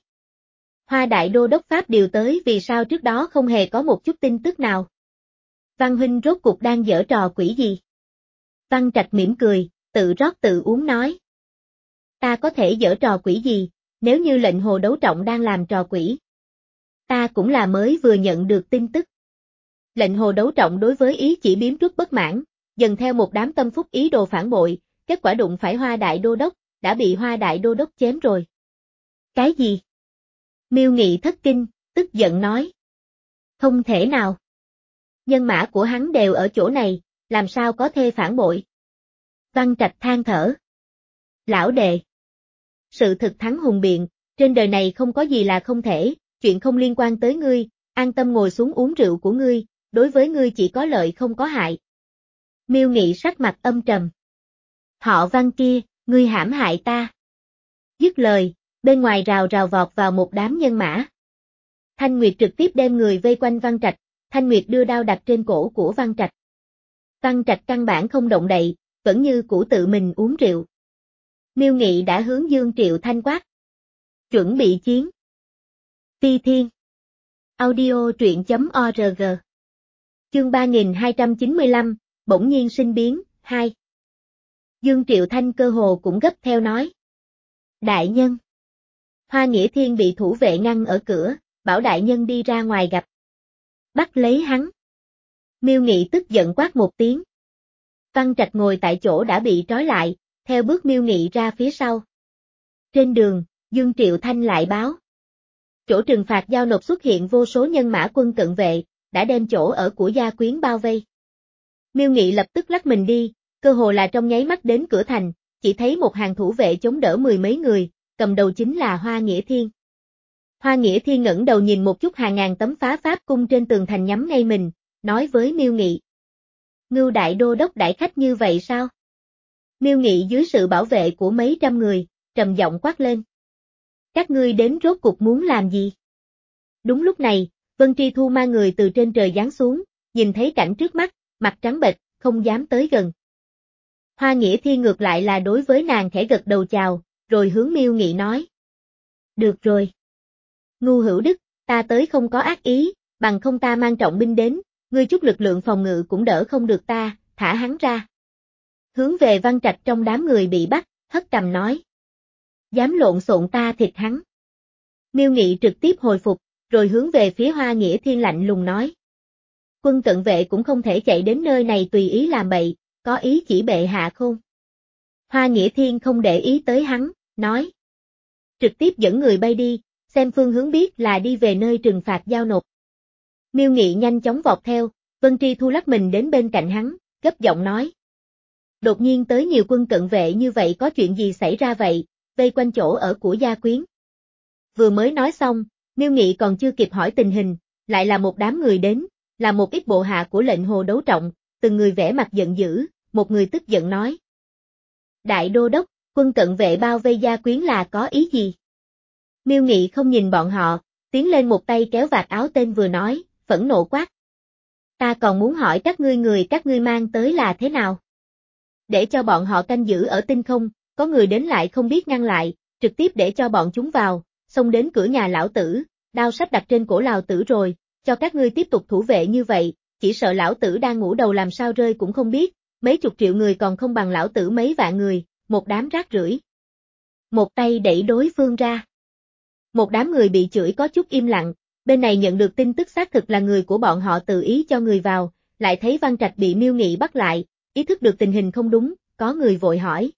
Hoa Đại Đô Đốc Pháp điều tới vì sao trước đó không hề có một chút tin tức nào. Văn huynh rốt cục đang giở trò quỷ gì? Văn Trạch mỉm cười, tự rót tự uống nói. Ta có thể giở trò quỷ gì, nếu như lệnh Hồ Đấu Trọng đang làm trò quỷ. Ta cũng là mới vừa nhận được tin tức. Lệnh Hồ Đấu Trọng đối với ý chỉ biếm truất bất mãn, dần theo một đám tâm phúc ý đồ phản bội, kết quả đụng phải Hoa Đại Đô Đốc, đã bị Hoa Đại Đô Đốc chém rồi. Cái gì? Miêu Nghị thất kinh, tức giận nói. Không thể nào. Nhân mã của hắn đều ở chỗ này, làm sao có thể phản bội? Văn Trạch than thở. Lão đệ. Sự thực thắng hùng biện, trên đời này không có gì là không thể, chuyện không liên quan tới ngươi, an tâm ngồi xuống uống rượu của ngươi, đối với ngươi chỉ có lợi không có hại. Miêu Nghị sắc mặt âm trầm. Họ Văn kia, ngươi hãm hại ta. Dứt lời, bên ngoài rào rào vọt vào một đám nhân mã. Thanh Nguyệt trực tiếp đem người vây quanh Văn Trạch, Thanh Nguyệt đưa đao đặt trên cổ của Văn Trạch. Văn Trạch căn bản không động đậy, vẫn như cũ tự mình uống rượu. Miêu Nghị đã hướng Dương Triệu Thanh quát. Chuẩn bị chiến. Phi Thiên. Audio truyện chấm org. Chương ba nghìn hai trăm chín mươi lăm, bỗng nhiên sinh biến, hai. Dương Triệu Thanh cơ hồ cũng gấp theo nói. Đại nhân. Hoa Nghĩa Thiên bị thủ vệ ngăn ở cửa, bảo đại nhân đi ra ngoài gặp. Bắt lấy hắn. Miêu Nghị tức giận quát một tiếng. Văn Trạch ngồi tại chỗ đã bị trói lại, theo bước Miêu Nghị ra phía sau. Trên đường, Dương Triệu Thanh lại báo. Chỗ trừng phạt giao nộp xuất hiện vô số nhân mã quân cận vệ, đã đem chỗ ở của gia quyến bao vây. Miêu Nghị lập tức lắc mình đi, cơ hồ là trong nháy mắt đến cửa thành, chỉ thấy một hàng thủ vệ chống đỡ mười mấy người, cầm đầu chính là Hoa Nghĩa Thiên. Hoa Nghĩa Thiên ngẩng đầu nhìn một chút hàng ngàn tấm phá pháp cung trên tường thành nhắm ngay mình, nói với Miêu Nghị. Ngưu Đại Đô Đốc đãi khách như vậy sao? Miêu Nghị dưới sự bảo vệ của mấy trăm người, trầm giọng quát lên. Các ngươi đến rốt cục muốn làm gì? Đúng lúc này, Vân Tri Thu mang người từ trên trời giáng xuống, nhìn thấy cảnh trước mắt, mặt trắng bệch, không dám tới gần. Hoa Nghĩa Thiên ngược lại là đối với nàng khẽ gật đầu chào, rồi hướng Miêu Nghị nói. Được rồi. Ngu Hữu Đức, ta tới không có ác ý, bằng không ta mang trọng binh đến, ngươi chút lực lượng phòng ngự cũng đỡ không được ta, thả hắn ra. Hướng về Văn Trạch trong đám người bị bắt, hất cằm nói. Dám lộn xộn ta thịt hắn. Miêu Nghị trực tiếp hồi phục, rồi hướng về phía Hoa Nghĩa Thiên lạnh lùng nói. Quân cận vệ cũng không thể chạy đến nơi này tùy ý làm bậy, có ý chỉ bệ hạ không? Hoa Nghĩa Thiên không để ý tới hắn, nói. Trực tiếp dẫn người bay đi, xem phương hướng biết là đi về nơi trừng phạt giao nộp. Miêu Nghị nhanh chóng vọt theo, Vân Tri Thu lắc mình đến bên cạnh hắn, gấp giọng nói. Đột nhiên tới nhiều quân cận vệ như vậy có chuyện gì xảy ra vậy, vây quanh chỗ ở của gia quyến. Vừa mới nói xong, Miêu Nghị còn chưa kịp hỏi tình hình, lại là một đám người đến, là một ít bộ hạ của lệnh Hồ Đấu Trọng, từng người vẻ mặt giận dữ, một người tức giận nói. Đại đô đốc, quân cận vệ bao vây gia quyến là có ý gì? Miêu Nghị không nhìn bọn họ, tiến lên một tay kéo vạt áo tên vừa nói, phẫn nộ quát. Ta còn muốn hỏi các ngươi người các ngươi mang tới là thế nào? Để cho bọn họ canh giữ ở tinh không, có người đến lại không biết ngăn lại, trực tiếp để cho bọn chúng vào, xông đến cửa nhà lão tử, đao sắp đặt trên cổ lão tử rồi, cho các ngươi tiếp tục thủ vệ như vậy, chỉ sợ lão tử đang ngủ đầu làm sao rơi cũng không biết, mấy chục triệu người còn không bằng lão tử mấy vạn người, một đám rác rưởi. Một tay đẩy đối phương ra. Một đám người bị chửi có chút im lặng, bên này nhận được tin tức xác thực là người của bọn họ tự ý cho người vào, lại thấy Văn Trạch bị Miêu Nghị bắt lại, ý thức được tình hình không đúng, có người vội hỏi.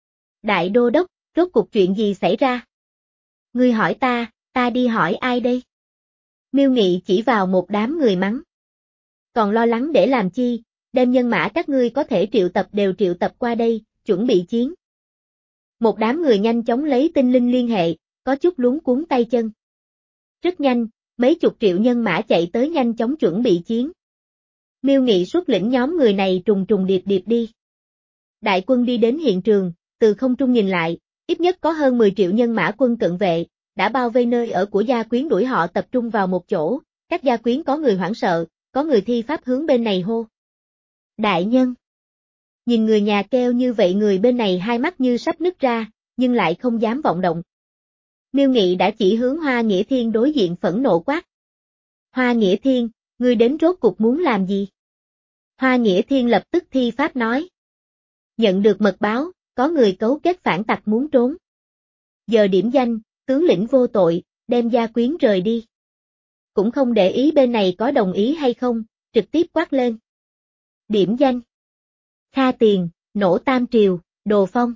Đại đô đốc, rốt cuộc chuyện gì xảy ra? Ngươi hỏi ta, ta đi hỏi ai đây? Miêu Nghị chỉ vào một đám người mắng. Còn lo lắng để làm chi, đem nhân mã các ngươi có thể triệu tập đều triệu tập qua đây, chuẩn bị chiến. Một đám người nhanh chóng lấy tinh linh liên hệ, có chút luống cuống tay chân. Rất nhanh, mấy chục triệu nhân mã chạy tới nhanh chóng chuẩn bị chiến. Miêu Nghị xuất lĩnh nhóm người này trùng trùng điệp điệp đi. Đại quân đi đến hiện trường, từ không trung nhìn lại, ít nhất có hơn mười triệu nhân mã quân cận vệ, đã bao vây nơi ở của gia quyến đuổi họ tập trung vào một chỗ, các gia quyến có người hoảng sợ, có người thi pháp hướng bên này hô. Đại nhân! Nhìn người nhà kêu như vậy người bên này hai mắt như sắp nứt ra, nhưng lại không dám vọng động. Miêu Nghị đã chỉ hướng Hoa Nghĩa Thiên đối diện phẫn nộ quát. Hoa Nghĩa Thiên, ngươi đến rốt cuộc muốn làm gì? Hoa Nghĩa Thiên lập tức thi pháp nói. Nhận được mật báo, có người cấu kết phản tặc muốn trốn. Giờ điểm danh, tướng lĩnh vô tội, đem gia quyến rời đi. Cũng không để ý bên này có đồng ý hay không, trực tiếp quát lên. Điểm danh. Kha Tiền, Nổ Tam Triều, Đồ Phong.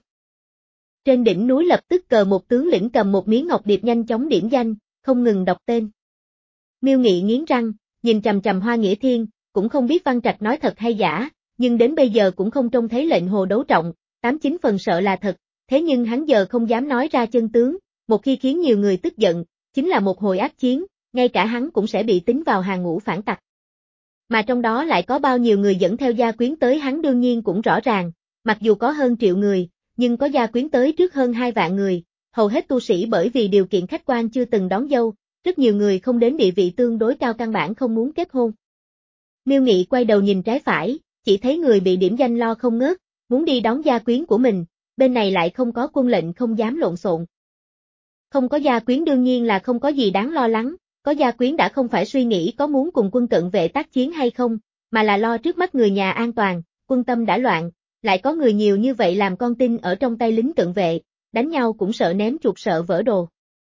Trên đỉnh núi lập tức cờ một tướng lĩnh cầm một miếng ngọc điệp nhanh chóng điểm danh, không ngừng đọc tên. Miêu Nghị nghiến răng, nhìn chằm chằm Hoa Nghĩa Thiên, cũng không biết Văn Trạch nói thật hay giả, nhưng đến bây giờ cũng không trông thấy lệnh Hồ Đấu Trọng, tám chín phần sợ là thật, thế nhưng hắn giờ không dám nói ra chân tướng, một khi khiến nhiều người tức giận, chính là một hồi ác chiến, ngay cả hắn cũng sẽ bị tính vào hàng ngũ phản tặc. Mà trong đó lại có bao nhiêu người dẫn theo gia quyến tới hắn đương nhiên cũng rõ ràng, mặc dù có hơn triệu người, nhưng có gia quyến tới trước hơn hai vạn người, hầu hết tu sĩ bởi vì điều kiện khách quan chưa từng đón dâu, rất nhiều người không đến địa vị tương đối cao căn bản không muốn kết hôn. Miêu Nghị quay đầu nhìn trái phải, chỉ thấy người bị điểm danh lo không ngớt, muốn đi đón gia quyến của mình, bên này lại không có quân lệnh không dám lộn xộn. Không có gia quyến đương nhiên là không có gì đáng lo lắng, có gia quyến đã không phải suy nghĩ có muốn cùng quân cận vệ tác chiến hay không, mà là lo trước mắt người nhà an toàn, quân tâm đã loạn, lại có người nhiều như vậy làm con tin ở trong tay lính cận vệ, đánh nhau cũng sợ ném chuột sợ vỡ đồ.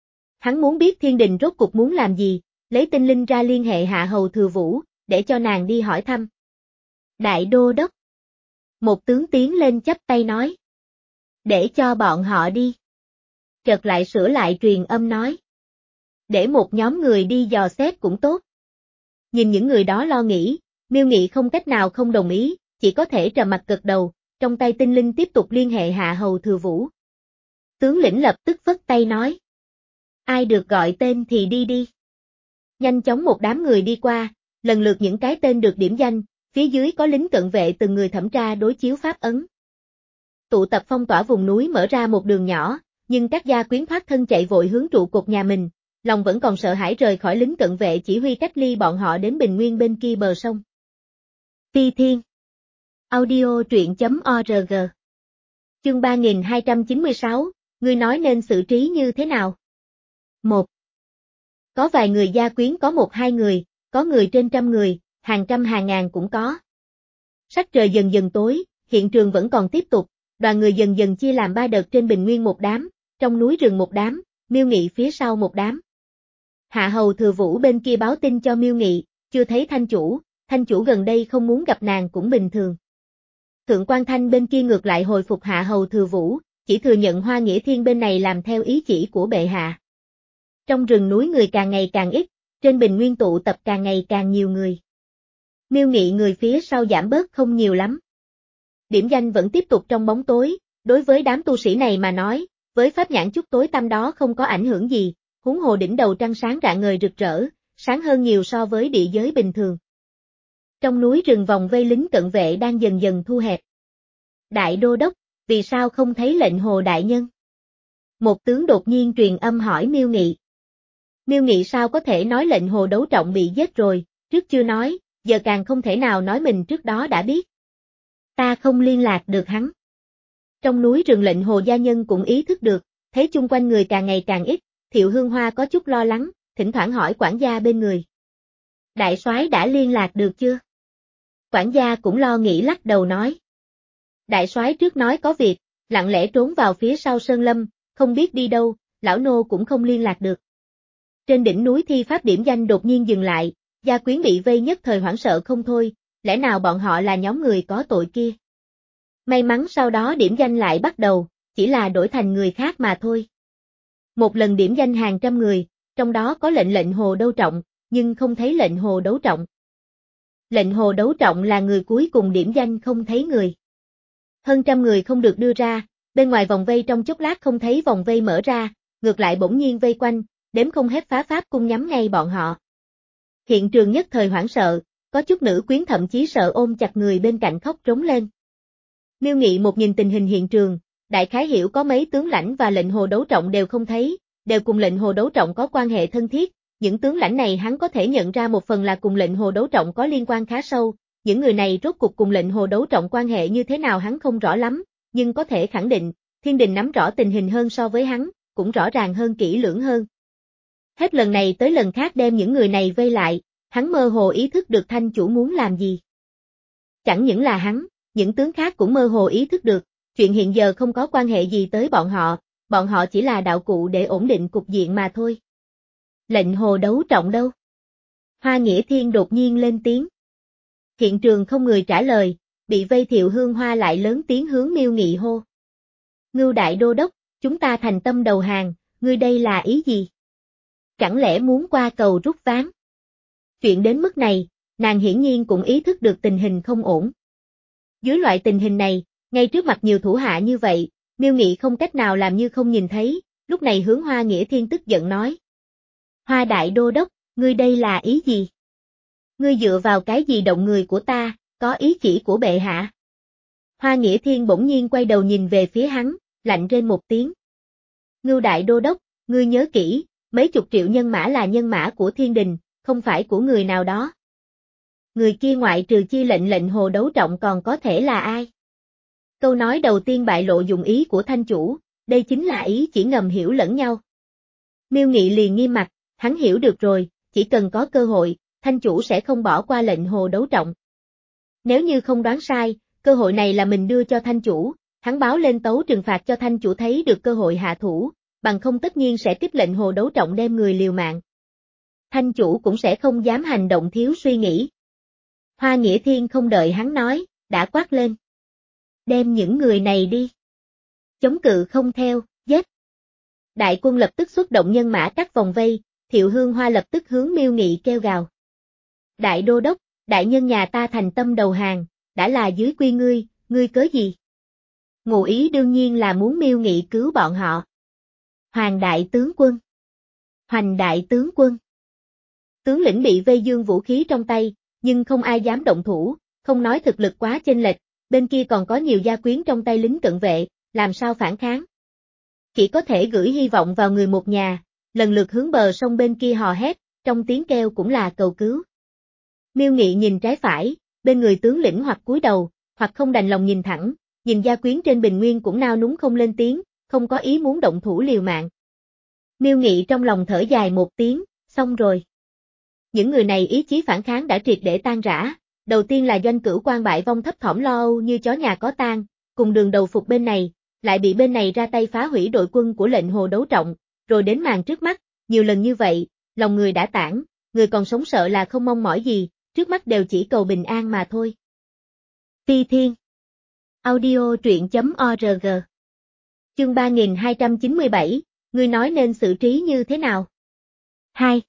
Hắn muốn biết Thiên Đình rốt cuộc muốn làm gì, lấy tinh linh ra liên hệ Hạ Hầu Thừa Vũ, để cho nàng đi hỏi thăm. Đại đô đốc. Một tướng tiến lên chắp tay nói. Để cho bọn họ đi. Chợt lại sửa lại truyền âm nói. Để một nhóm người đi dò xét cũng tốt. Nhìn những người đó lo nghĩ, Miêu Nghị không cách nào không đồng ý, chỉ có thể trầm mặt gật đầu, trong tay tinh linh tiếp tục liên hệ Hạ Hầu Thừa Vũ. Tướng lĩnh lập tức phất tay nói. Ai được gọi tên thì đi đi. Nhanh chóng một đám người đi qua, lần lượt những cái tên được điểm danh, phía dưới có lính cận vệ từng người thẩm tra đối chiếu pháp ấn. Tụ tập phong tỏa vùng núi mở ra một đường nhỏ, nhưng các gia quyến thoát thân chạy vội hướng trụ cột nhà mình, lòng vẫn còn sợ hãi rời khỏi lính cận vệ chỉ huy cách ly bọn họ đến Bình Nguyên bên kia bờ sông. Phi Thiên Audio truyện.org Chương ba nghìn hai trăm chín mươi sáu, ngươi nói nên xử trí như thế nào? một. Có vài người gia quyến có một hai người, có người trên trăm người, hàng trăm hàng ngàn cũng có. Sắc trời dần dần tối, hiện trường vẫn còn tiếp tục, đoàn người dần dần chia làm ba đợt trên Bình Nguyên một đám, trong núi rừng một đám, Miêu Nghị phía sau một đám. Hạ Hầu Thừa Vũ bên kia báo tin cho Miêu Nghị, chưa thấy thanh chủ, thanh chủ gần đây không muốn gặp nàng cũng bình thường. Thượng quan Thanh bên kia ngược lại hồi phục hạ hầu thừa vũ, chỉ thừa nhận Hoa Nghĩa Thiên bên này làm theo ý chỉ của bệ hạ. Trong rừng núi người càng ngày càng ít, trên bình nguyên tụ tập càng ngày càng nhiều người. Miêu Nghị người phía sau giảm bớt không nhiều lắm. Điểm danh vẫn tiếp tục trong bóng tối, đối với đám tu sĩ này mà nói, với pháp nhãn chút tối tăm đó không có ảnh hưởng gì, huống hồ đỉnh đầu trăng sáng rạng ngời rực rỡ, sáng hơn nhiều so với địa giới bình thường. Trong núi rừng vòng vây lính cận vệ đang dần dần thu hẹp. Đại đô đốc, vì sao không thấy lệnh Hồ đại nhân? Một tướng đột nhiên truyền âm hỏi Miêu Nghị. Miêu Nghị sao có thể nói lệnh Hồ Đấu Trọng bị giết rồi, trước chưa nói, giờ càng không thể nào nói mình trước đó đã biết. Ta không liên lạc được hắn. Trong núi rừng lệnh Hồ gia nhân cũng ý thức được, thấy chung quanh người càng ngày càng ít, Thiệu Hương Hoa có chút lo lắng, thỉnh thoảng hỏi quản gia bên người. Đại soái đã liên lạc được chưa? Quản gia cũng lo nghĩ lắc đầu nói. Đại soái trước nói có việc, lặng lẽ trốn vào phía sau sơn lâm, không biết đi đâu, lão nô cũng không liên lạc được. Trên đỉnh núi thi pháp điểm danh đột nhiên dừng lại, gia quyến bị vây nhất thời hoảng sợ không thôi, lẽ nào bọn họ là nhóm người có tội kia? May mắn sau đó điểm danh lại bắt đầu, chỉ là đổi thành người khác mà thôi. Một lần điểm danh hàng trăm người, trong đó có lệnh lệnh Hồ Đấu Trọng, nhưng không thấy lệnh Hồ Đấu Trọng. Lệnh Hồ Đấu Trọng là người cuối cùng điểm danh không thấy người. Hơn trăm người không được đưa ra, bên ngoài vòng vây trong chốc lát không thấy vòng vây mở ra, ngược lại bỗng nhiên vây quanh, đếm không hết phá pháp cung nhắm ngay bọn họ. Hiện trường nhất thời hoảng sợ, có chút nữ quyến thậm chí sợ ôm chặt người bên cạnh khóc trống lên. Miêu Nghị một nhìn tình hình hiện trường, đại khái hiểu có mấy tướng lãnh và lệnh Hồ Đấu Trọng đều không thấy, đều cùng lệnh Hồ Đấu Trọng có quan hệ thân thiết, những tướng lãnh này hắn có thể nhận ra một phần là cùng lệnh Hồ Đấu Trọng có liên quan khá sâu, những người này rốt cuộc cùng lệnh Hồ Đấu Trọng quan hệ như thế nào hắn không rõ lắm, nhưng có thể khẳng định, Thiên Đình nắm rõ tình hình hơn so với hắn, cũng rõ ràng hơn kỹ lưỡng hơn. Hết lần này tới lần khác đem những người này vây lại, hắn mơ hồ ý thức được thanh chủ muốn làm gì. Chẳng những là hắn, những tướng khác cũng mơ hồ ý thức được, chuyện hiện giờ không có quan hệ gì tới bọn họ, bọn họ chỉ là đạo cụ để ổn định cục diện mà thôi. Lệnh Hồ Đấu Trọng đâu? Hoa Nghĩa Thiên đột nhiên lên tiếng. Hiện trường không người trả lời, bị vây Thiệu Hương Hoa lại lớn tiếng hướng Miêu Nghị hô. Ngưu đại đô đốc, chúng ta thành tâm đầu hàng, ngươi đây là ý gì? Chẳng lẽ muốn qua cầu rút ván? Chuyện đến mức này, nàng hiển nhiên cũng ý thức được tình hình không ổn. Dưới loại tình hình này, ngay trước mặt nhiều thủ hạ như vậy, Miêu Nghị không cách nào làm như không nhìn thấy, lúc này hướng Hoa Nghĩa Thiên tức giận nói. Hoa đại đô đốc, ngươi đây là ý gì? Ngươi dựa vào cái gì động người của ta, có ý chỉ của bệ hạ? Hoa Nghĩa Thiên bỗng nhiên quay đầu nhìn về phía hắn, lạnh rên một tiếng. Ngưu đại đô đốc, ngươi nhớ kỹ, mấy chục triệu nhân mã là nhân mã của Thiên Đình, không phải của người nào đó. Người kia ngoại trừ chi lệnh lệnh Hồ Đấu Trọng còn có thể là ai? Câu nói đầu tiên bại lộ dụng ý của thanh chủ, đây chính là ý chỉ ngầm hiểu lẫn nhau. Miêu Nghị liền nghiêm mặt, hắn hiểu được rồi, chỉ cần có cơ hội, thanh chủ sẽ không bỏ qua lệnh Hồ Đấu Trọng. Nếu như không đoán sai, cơ hội này là mình đưa cho thanh chủ, hắn báo lên tấu trừng phạt cho thanh chủ thấy được cơ hội hạ thủ, bằng không tất nhiên sẽ tiếp lệnh Hồ Đấu Trọng đem người liều mạng. Thanh chủ cũng sẽ không dám hành động thiếu suy nghĩ. Hoa Nghĩa Thiên không đợi hắn nói, đã quát lên. Đem những người này đi. Chống cự không theo, giết. Đại quân lập tức xuất động nhân mã cắt vòng vây, Thiệu Hương Hoa lập tức hướng Miêu Nghị kêu gào. Đại đô đốc, đại nhân nhà ta thành tâm đầu hàng, đã là dưới quy ngươi, ngươi cớ gì? Ngụ ý đương nhiên là muốn Miêu Nghị cứu bọn họ. Hoàng đại tướng quân. Hoành đại tướng quân. Tướng lĩnh bị vây dương vũ khí trong tay, nhưng không ai dám động thủ, không nói thực lực quá chênh lệch, bên kia còn có nhiều gia quyến trong tay lính cận vệ, làm sao phản kháng? Chỉ có thể gửi hy vọng vào người một nhà, lần lượt hướng bờ sông bên kia hò hét, trong tiếng kêu cũng là cầu cứu. Miêu Nghị nhìn trái phải, bên người tướng lĩnh hoặc cúi đầu, hoặc không đành lòng nhìn thẳng, nhìn gia quyến trên bình nguyên cũng nao núng không lên tiếng, không có ý muốn động thủ liều mạng. Miêu Nghị trong lòng thở dài một tiếng, xong rồi. Những người này ý chí phản kháng đã triệt để tan rã, đầu tiên là Doanh Cửu Quan bại vong thấp thỏm lo âu như chó nhà có tang, cùng đường đầu phục bên này, lại bị bên này ra tay phá hủy đội quân của lệnh Hồ Đấu Trọng, rồi đến màn trước mắt, nhiều lần như vậy, lòng người đã tản, người còn sống sợ là không mong mỏi gì, trước mắt đều chỉ cầu bình an mà thôi. Phi Thiên Audio truyện chấm org. Chương ba nghìn hai trăm chín mươi bảy, ngươi nói nên xử trí như thế nào? hai.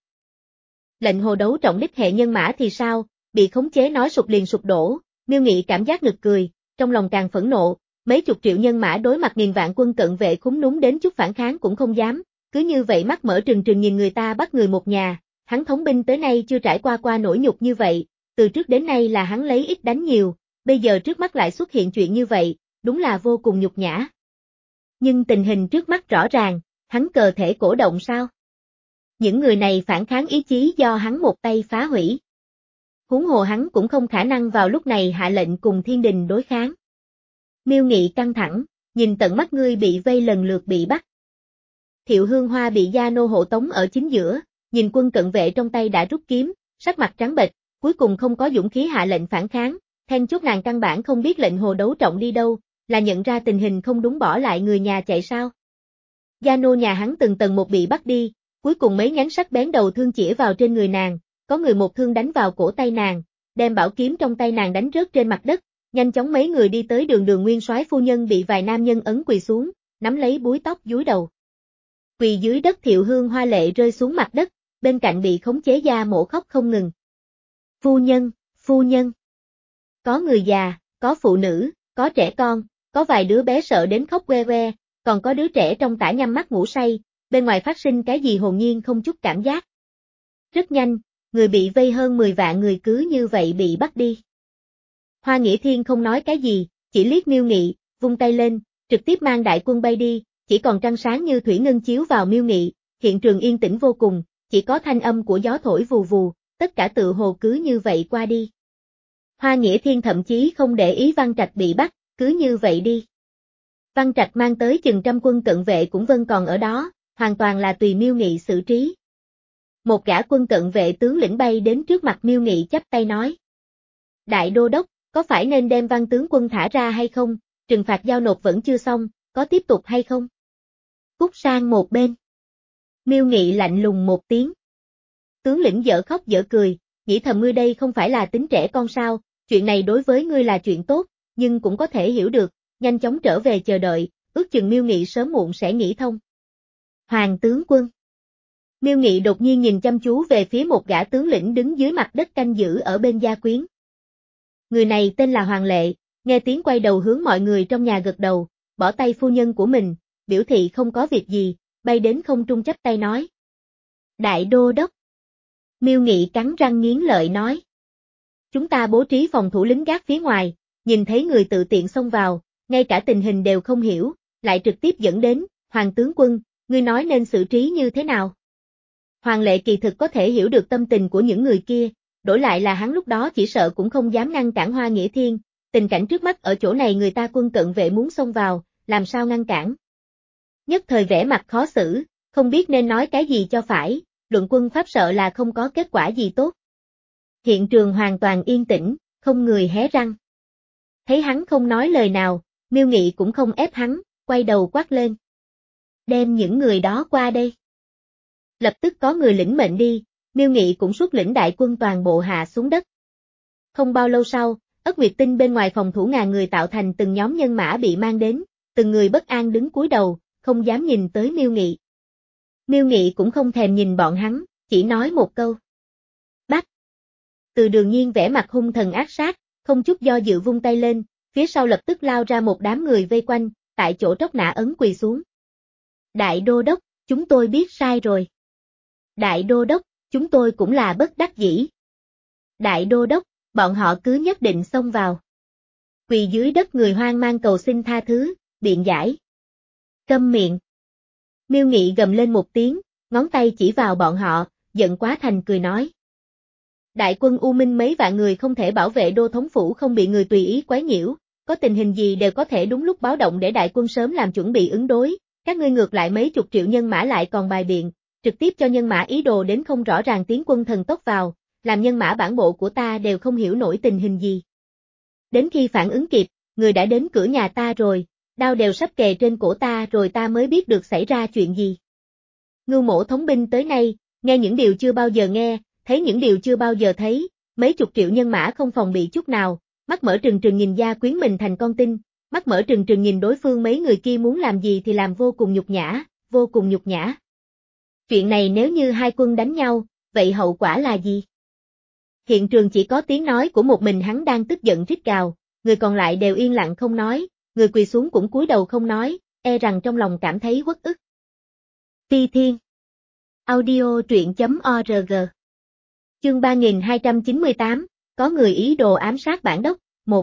Lệnh hồ đấu trọng đích hệ nhân mã thì sao, bị khống chế nói sụp liền sụp đổ, Miêu Nghị cảm giác nực cười, trong lòng càng phẫn nộ, mấy chục triệu nhân mã đối mặt nghìn vạn quân cận vệ khúm núm đến chút phản kháng cũng không dám, cứ như vậy mắt mở trừng trừng nhìn người ta bắt người một nhà, hắn thống binh tới nay chưa trải qua qua nỗi nhục như vậy, từ trước đến nay là hắn lấy ít đánh nhiều, bây giờ trước mắt lại xuất hiện chuyện như vậy, đúng là vô cùng nhục nhã. Nhưng tình hình trước mắt rõ ràng, hắn cờ thể cổ động sao? Những người này phản kháng ý chí do hắn một tay phá hủy. Huống hồ hắn cũng không khả năng vào lúc này hạ lệnh cùng thiên đình đối kháng. Miêu Nghị căng thẳng, nhìn tận mắt ngươi bị vây lần lượt bị bắt. Thiệu Hương Hoa bị gia nô hộ tống ở chính giữa, nhìn quân cận vệ trong tay đã rút kiếm, sắc mặt trắng bệch, cuối cùng không có dũng khí hạ lệnh phản kháng, then chốt nàng căn bản không biết lệnh hồ đấu trọng đi đâu, là nhận ra tình hình không đúng bỏ lại người nhà chạy sao. Gia nô nhà hắn từng tầng một bị bắt đi, cuối cùng mấy nhánh sắc bén đầu thương chĩa vào trên người nàng, có người một thương đánh vào cổ tay nàng, đem bảo kiếm trong tay nàng đánh rớt trên mặt đất, nhanh chóng mấy người đi tới đường đường nguyên soái phu nhân bị vài nam nhân ấn quỳ xuống, nắm lấy búi tóc dúi đầu. Quỳ dưới đất Thiệu Hương Hoa lệ rơi xuống mặt đất, bên cạnh bị khống chế Gia Mỗ khóc không ngừng. Phu nhân, phu nhân. Có người già, có phụ nữ, có trẻ con, có vài đứa bé sợ đến khóc que que, còn có đứa trẻ trong tả nhắm mắt ngủ say, bên ngoài phát sinh cái gì hồn nhiên không chút cảm giác. Rất nhanh, người bị vây hơn mười vạn người cứ như vậy bị bắt đi. Hoa Nghĩa Thiên không nói cái gì, chỉ liếc Miêu Nghị, vung tay lên, trực tiếp mang đại quân bay đi, chỉ còn trăng sáng như thủy ngân chiếu vào Miêu Nghị, hiện trường yên tĩnh vô cùng, chỉ có thanh âm của gió thổi vù vù, tất cả tự hồ cứ như vậy qua đi. Hoa Nghĩa Thiên thậm chí không để ý Văn Trạch bị bắt, cứ như vậy đi. Văn Trạch mang tới chừng trăm quân cận vệ cũng vẫn còn ở đó, hoàn toàn là tùy Miêu Nghị xử trí. Một gã quân cận vệ tướng lĩnh bay đến trước mặt Miêu Nghị chắp tay nói. Đại đô đốc, có phải nên đem Văn tướng quân thả ra hay không, trừng phạt giao nộp vẫn chưa xong, có tiếp tục hay không? Cút sang một bên. Miêu Nghị lạnh lùng một tiếng. Tướng lĩnh dở khóc dở cười, nghĩ thầm ngươi đây không phải là tính trẻ con sao, chuyện này đối với ngươi là chuyện tốt, nhưng cũng có thể hiểu được, nhanh chóng trở về chờ đợi, ước chừng Miêu Nghị sớm muộn sẽ nghĩ thông. Hoàng tướng quân. Miêu Nghị đột nhiên nhìn chăm chú về phía một gã tướng lĩnh đứng dưới mặt đất canh giữ ở bên gia quyến. Người này tên là Hoàng Lệ, nghe tiếng quay đầu hướng mọi người trong nhà gật đầu, bỏ tay phu nhân của mình, biểu thị không có việc gì, bay đến không trung chắp tay nói. Đại đô đốc. Miêu Nghị cắn răng nghiến lợi nói. Chúng ta bố trí phòng thủ lính gác phía ngoài, nhìn thấy người tự tiện xông vào, ngay cả tình hình đều không hiểu, lại trực tiếp dẫn đến, Hoàng tướng quân, ngươi nói nên xử trí như thế nào? Hoàng Lệ kỳ thực có thể hiểu được tâm tình của những người kia, đổi lại là hắn lúc đó chỉ sợ cũng không dám ngăn cản Hoa Nghĩa Thiên, tình cảnh trước mắt ở chỗ này người ta quân cận vệ muốn xông vào, làm sao ngăn cản? Nhất thời vẻ mặt khó xử, không biết nên nói cái gì cho phải, luận quân pháp sợ là không có kết quả gì tốt. Hiện trường hoàn toàn yên tĩnh, không người hé răng. Thấy hắn không nói lời nào, Miêu Nghị cũng không ép hắn, quay đầu quát lên. Đem những người đó qua đây. Lập tức có người lĩnh mệnh đi, Miêu Nghị cũng xuất lĩnh đại quân toàn bộ hạ xuống đất. Không bao lâu sau, Ất Nguyệt Tinh bên ngoài phòng thủ ngàn người tạo thành từng nhóm nhân mã bị mang đến, từng người bất an đứng cúi đầu, không dám nhìn tới Miêu Nghị. Miêu Nghị cũng không thèm nhìn bọn hắn, chỉ nói một câu. Bắt! Từ Đường Nhiên vẻ mặt hung thần ác sát, không chút do dự vung tay lên, phía sau lập tức lao ra một đám người vây quanh, tại chỗ tróc nã ấn quỳ xuống. Đại đô đốc, chúng tôi biết sai rồi. Đại đô đốc, chúng tôi cũng là bất đắc dĩ. Đại đô đốc, bọn họ cứ nhất định xông vào. Quỳ dưới đất người hoang mang cầu xin tha thứ, biện giải. Câm miệng. Miêu Nghị gầm lên một tiếng, ngón tay chỉ vào bọn họ, giận quá thành cười nói. Đại quân U Minh mấy vạn người không thể bảo vệ đô thống phủ không bị người tùy ý quấy nhiễu, có tình hình gì đều có thể đúng lúc báo động để đại quân sớm làm chuẩn bị ứng đối, các ngươi ngược lại mấy chục triệu nhân mã lại còn bài biện, trực tiếp cho nhân mã ý đồ đến không rõ ràng tiến quân thần tốc vào, làm nhân mã bản bộ của ta đều không hiểu nổi tình hình gì. Đến khi phản ứng kịp, người đã đến cửa nhà ta rồi, đao đều sắp kề trên cổ ta rồi ta mới biết được xảy ra chuyện gì. Ngưu Mỗ thống binh tới nay, nghe những điều chưa bao giờ nghe, thấy những điều chưa bao giờ thấy, mấy chục triệu nhân mã không phòng bị chút nào, mắt mở trừng trừng nhìn gia quyến mình thành con tin, mắt mở trừng trừng nhìn đối phương mấy người kia muốn làm gì thì làm vô cùng nhục nhã, vô cùng nhục nhã. Chuyện này nếu như hai quân đánh nhau, vậy hậu quả là gì? Hiện trường chỉ có tiếng nói của một mình hắn đang tức giận rít gào, người còn lại đều yên lặng không nói, người quỳ xuống cũng cúi đầu không nói, e rằng trong lòng cảm thấy uất ức. Phi Thiên Audio truyện.org Chương ba nghìn hai trăm chín mươi tám, có người ý đồ ám sát bản đốc, một.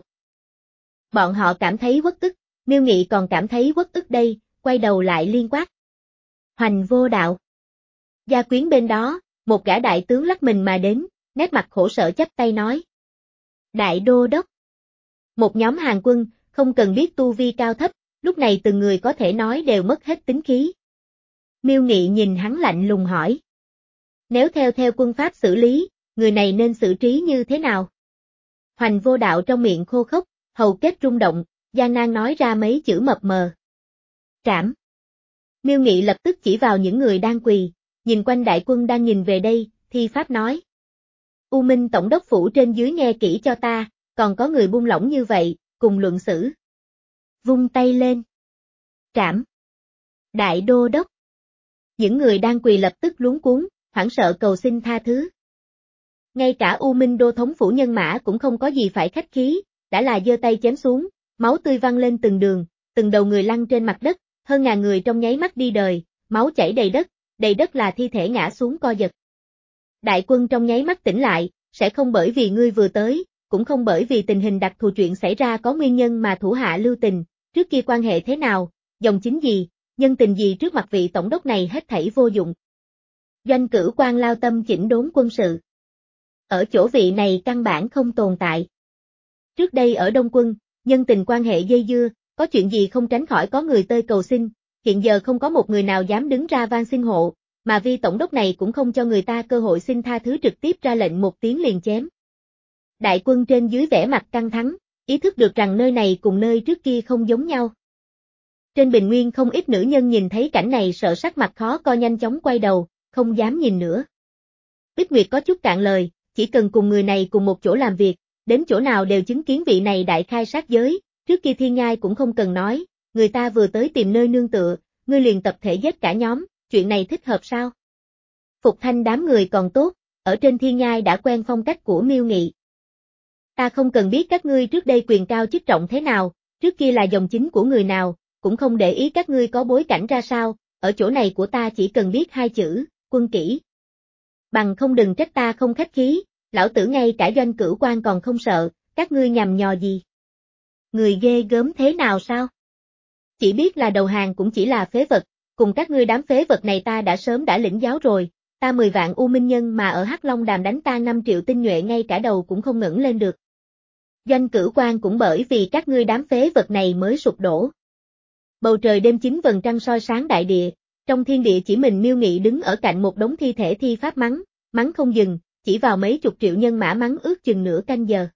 Bọn họ cảm thấy uất ức, Miêu Nghị còn cảm thấy uất ức đây, quay đầu lại liên quát. Hoành vô đạo. Gia quyến bên đó, một gã đại tướng lắc mình mà đến, nét mặt khổ sở chắp tay nói. Đại đô đốc. Một nhóm hàng quân, không cần biết tu vi cao thấp, lúc này từng người có thể nói đều mất hết tính khí. Miêu Nghị nhìn hắn lạnh lùng hỏi. Nếu theo theo quân pháp xử lý, người này nên xử trí như thế nào? Hoành vô đạo trong miệng khô khốc, hầu kết rung động, gian nan nói ra mấy chữ mập mờ. Trảm. Miêu Nghị lập tức chỉ vào những người đang quỳ, nhìn quanh đại quân đang nhìn về đây, thi pháp nói. U Minh Tổng đốc phủ trên dưới nghe kỹ cho ta, còn có người buông lỏng như vậy, cùng luận xử. Vung tay lên. Trảm. Đại đô đốc. Những người đang quỳ lập tức luống cuống, hoảng sợ cầu xin tha thứ. Ngay cả U Minh đô thống phủ Nhân Mã cũng không có gì phải khách khí, đã là giơ tay chém xuống, máu tươi văng lên từng đường, từng đầu người lăn trên mặt đất, hơn ngàn người trong nháy mắt đi đời, máu chảy đầy đất, đầy đất là thi thể ngã xuống co giật. Đại quân trong nháy mắt tỉnh lại, sẽ không bởi vì ngươi vừa tới, cũng không bởi vì tình hình đặc thù chuyện xảy ra có nguyên nhân mà thủ hạ lưu tình, trước kia quan hệ thế nào, dòng chính gì, nhân tình gì trước mặt vị tổng đốc này hết thảy vô dụng. Doanh Cửu Quan lao tâm chỉnh đốn quân sự. Ở chỗ vị này căn bản không tồn tại. Trước đây ở Đông Quân, nhân tình quan hệ dây dưa, có chuyện gì không tránh khỏi có người tơi cầu xin, hiện giờ không có một người nào dám đứng ra van xin hộ, mà vi tổng đốc này cũng không cho người ta cơ hội xin tha thứ trực tiếp ra lệnh một tiếng liền chém. Đại quân trên dưới vẻ mặt căng thẳng, ý thức được rằng nơi này cùng nơi trước kia không giống nhau. Trên bình nguyên không ít nữ nhân nhìn thấy cảnh này sợ sắc mặt khó coi nhanh chóng quay đầu, không dám nhìn nữa. Bích Nguyệt có chút cạn lời, chỉ cần cùng người này cùng một chỗ làm việc, đến chỗ nào đều chứng kiến vị này đại khai sát giới, trước kia Thiên Nhai cũng không cần nói, người ta vừa tới tìm nơi nương tựa, ngươi liền tập thể giết cả nhóm, chuyện này thích hợp sao? Phục Thanh đám người còn tốt, ở trên Thiên Nhai đã quen phong cách của Miêu Nghị. Ta không cần biết các ngươi trước đây quyền cao chức trọng thế nào, trước kia là dòng chính của người nào, cũng không để ý các ngươi có bối cảnh ra sao, ở chỗ này của ta chỉ cần biết hai chữ, quân kỹ. Bằng không đừng trách ta không khách khí, lão tử ngay cả Doanh Cửu Quan còn không sợ, các ngươi nhằm nhò gì? Người ghê gớm thế nào sao? Chỉ biết là đầu hàng cũng chỉ là phế vật, cùng các ngươi đám phế vật này ta đã sớm đã lĩnh giáo rồi, ta mười vạn U Minh nhân mà ở Hắc Long Đàm đánh ta năm triệu tinh nhuệ ngay cả đầu cũng không ngẩng lên được. Doanh Cửu Quan cũng bởi vì các ngươi đám phế vật này mới sụp đổ. Bầu trời đêm chín vầng trăng soi sáng đại địa, trong thiên địa chỉ mình Miêu Nghị đứng ở cạnh một đống thi thể thi pháp mắng, mắng không dừng, chỉ vào mấy chục triệu nhân mã mắng ước chừng nửa canh giờ.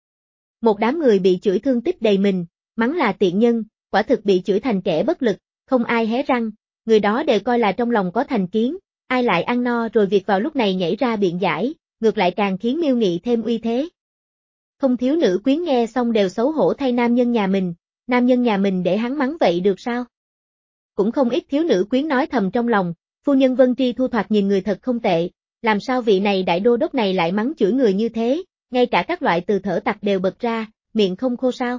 Một đám người bị chửi thương tích đầy mình, mắng là tiện nhân, quả thực bị chửi thành kẻ bất lực, không ai hé răng, người đó đều coi là trong lòng có thành kiến, ai lại ăn no rồi việc vào lúc này nhảy ra biện giải, ngược lại càng khiến Miêu Nghị thêm uy thế. Không thiếu nữ quyến nghe xong đều xấu hổ thay nam nhân nhà mình, nam nhân nhà mình để hắn mắng vậy được sao? Cũng không ít thiếu nữ quyến nói thầm trong lòng, phu nhân Vân Tri Thu thoạt nhìn người thật không tệ, làm sao vị này đại đô đốc này lại mắng chửi người như thế, ngay cả các loại từ thở tặc đều bật ra, miệng không khô sao?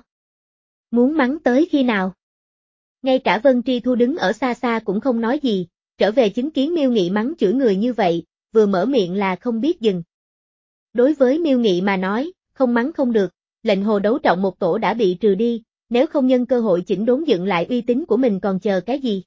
Muốn mắng tới khi nào? Ngay cả Vân Tri Thu đứng ở xa xa cũng không nói gì, trở về chứng kiến Miêu Nghị mắng chửi người như vậy, vừa mở miệng là không biết dừng. Đối với Miêu Nghị mà nói, không mắng không được, lệnh hồ đấu trọng một tổ đã bị trừ đi, nếu không nhân cơ hội chỉnh đốn dựng lại uy tín của mình còn chờ cái gì?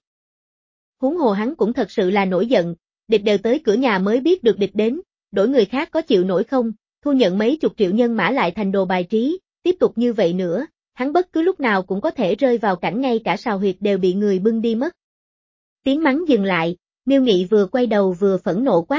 Huống hồ hắn cũng thật sự là nổi giận, địch đều tới cửa nhà mới biết được địch đến, đổi người khác có chịu nổi không, thu nhận mấy chục triệu nhân mã lại thành đồ bài trí, tiếp tục như vậy nữa, hắn bất cứ lúc nào cũng có thể rơi vào cảnh ngay cả sào huyệt đều bị người bưng đi mất. Tiếng mắng dừng lại, Miêu Nghị vừa quay đầu vừa phẫn nộ quát.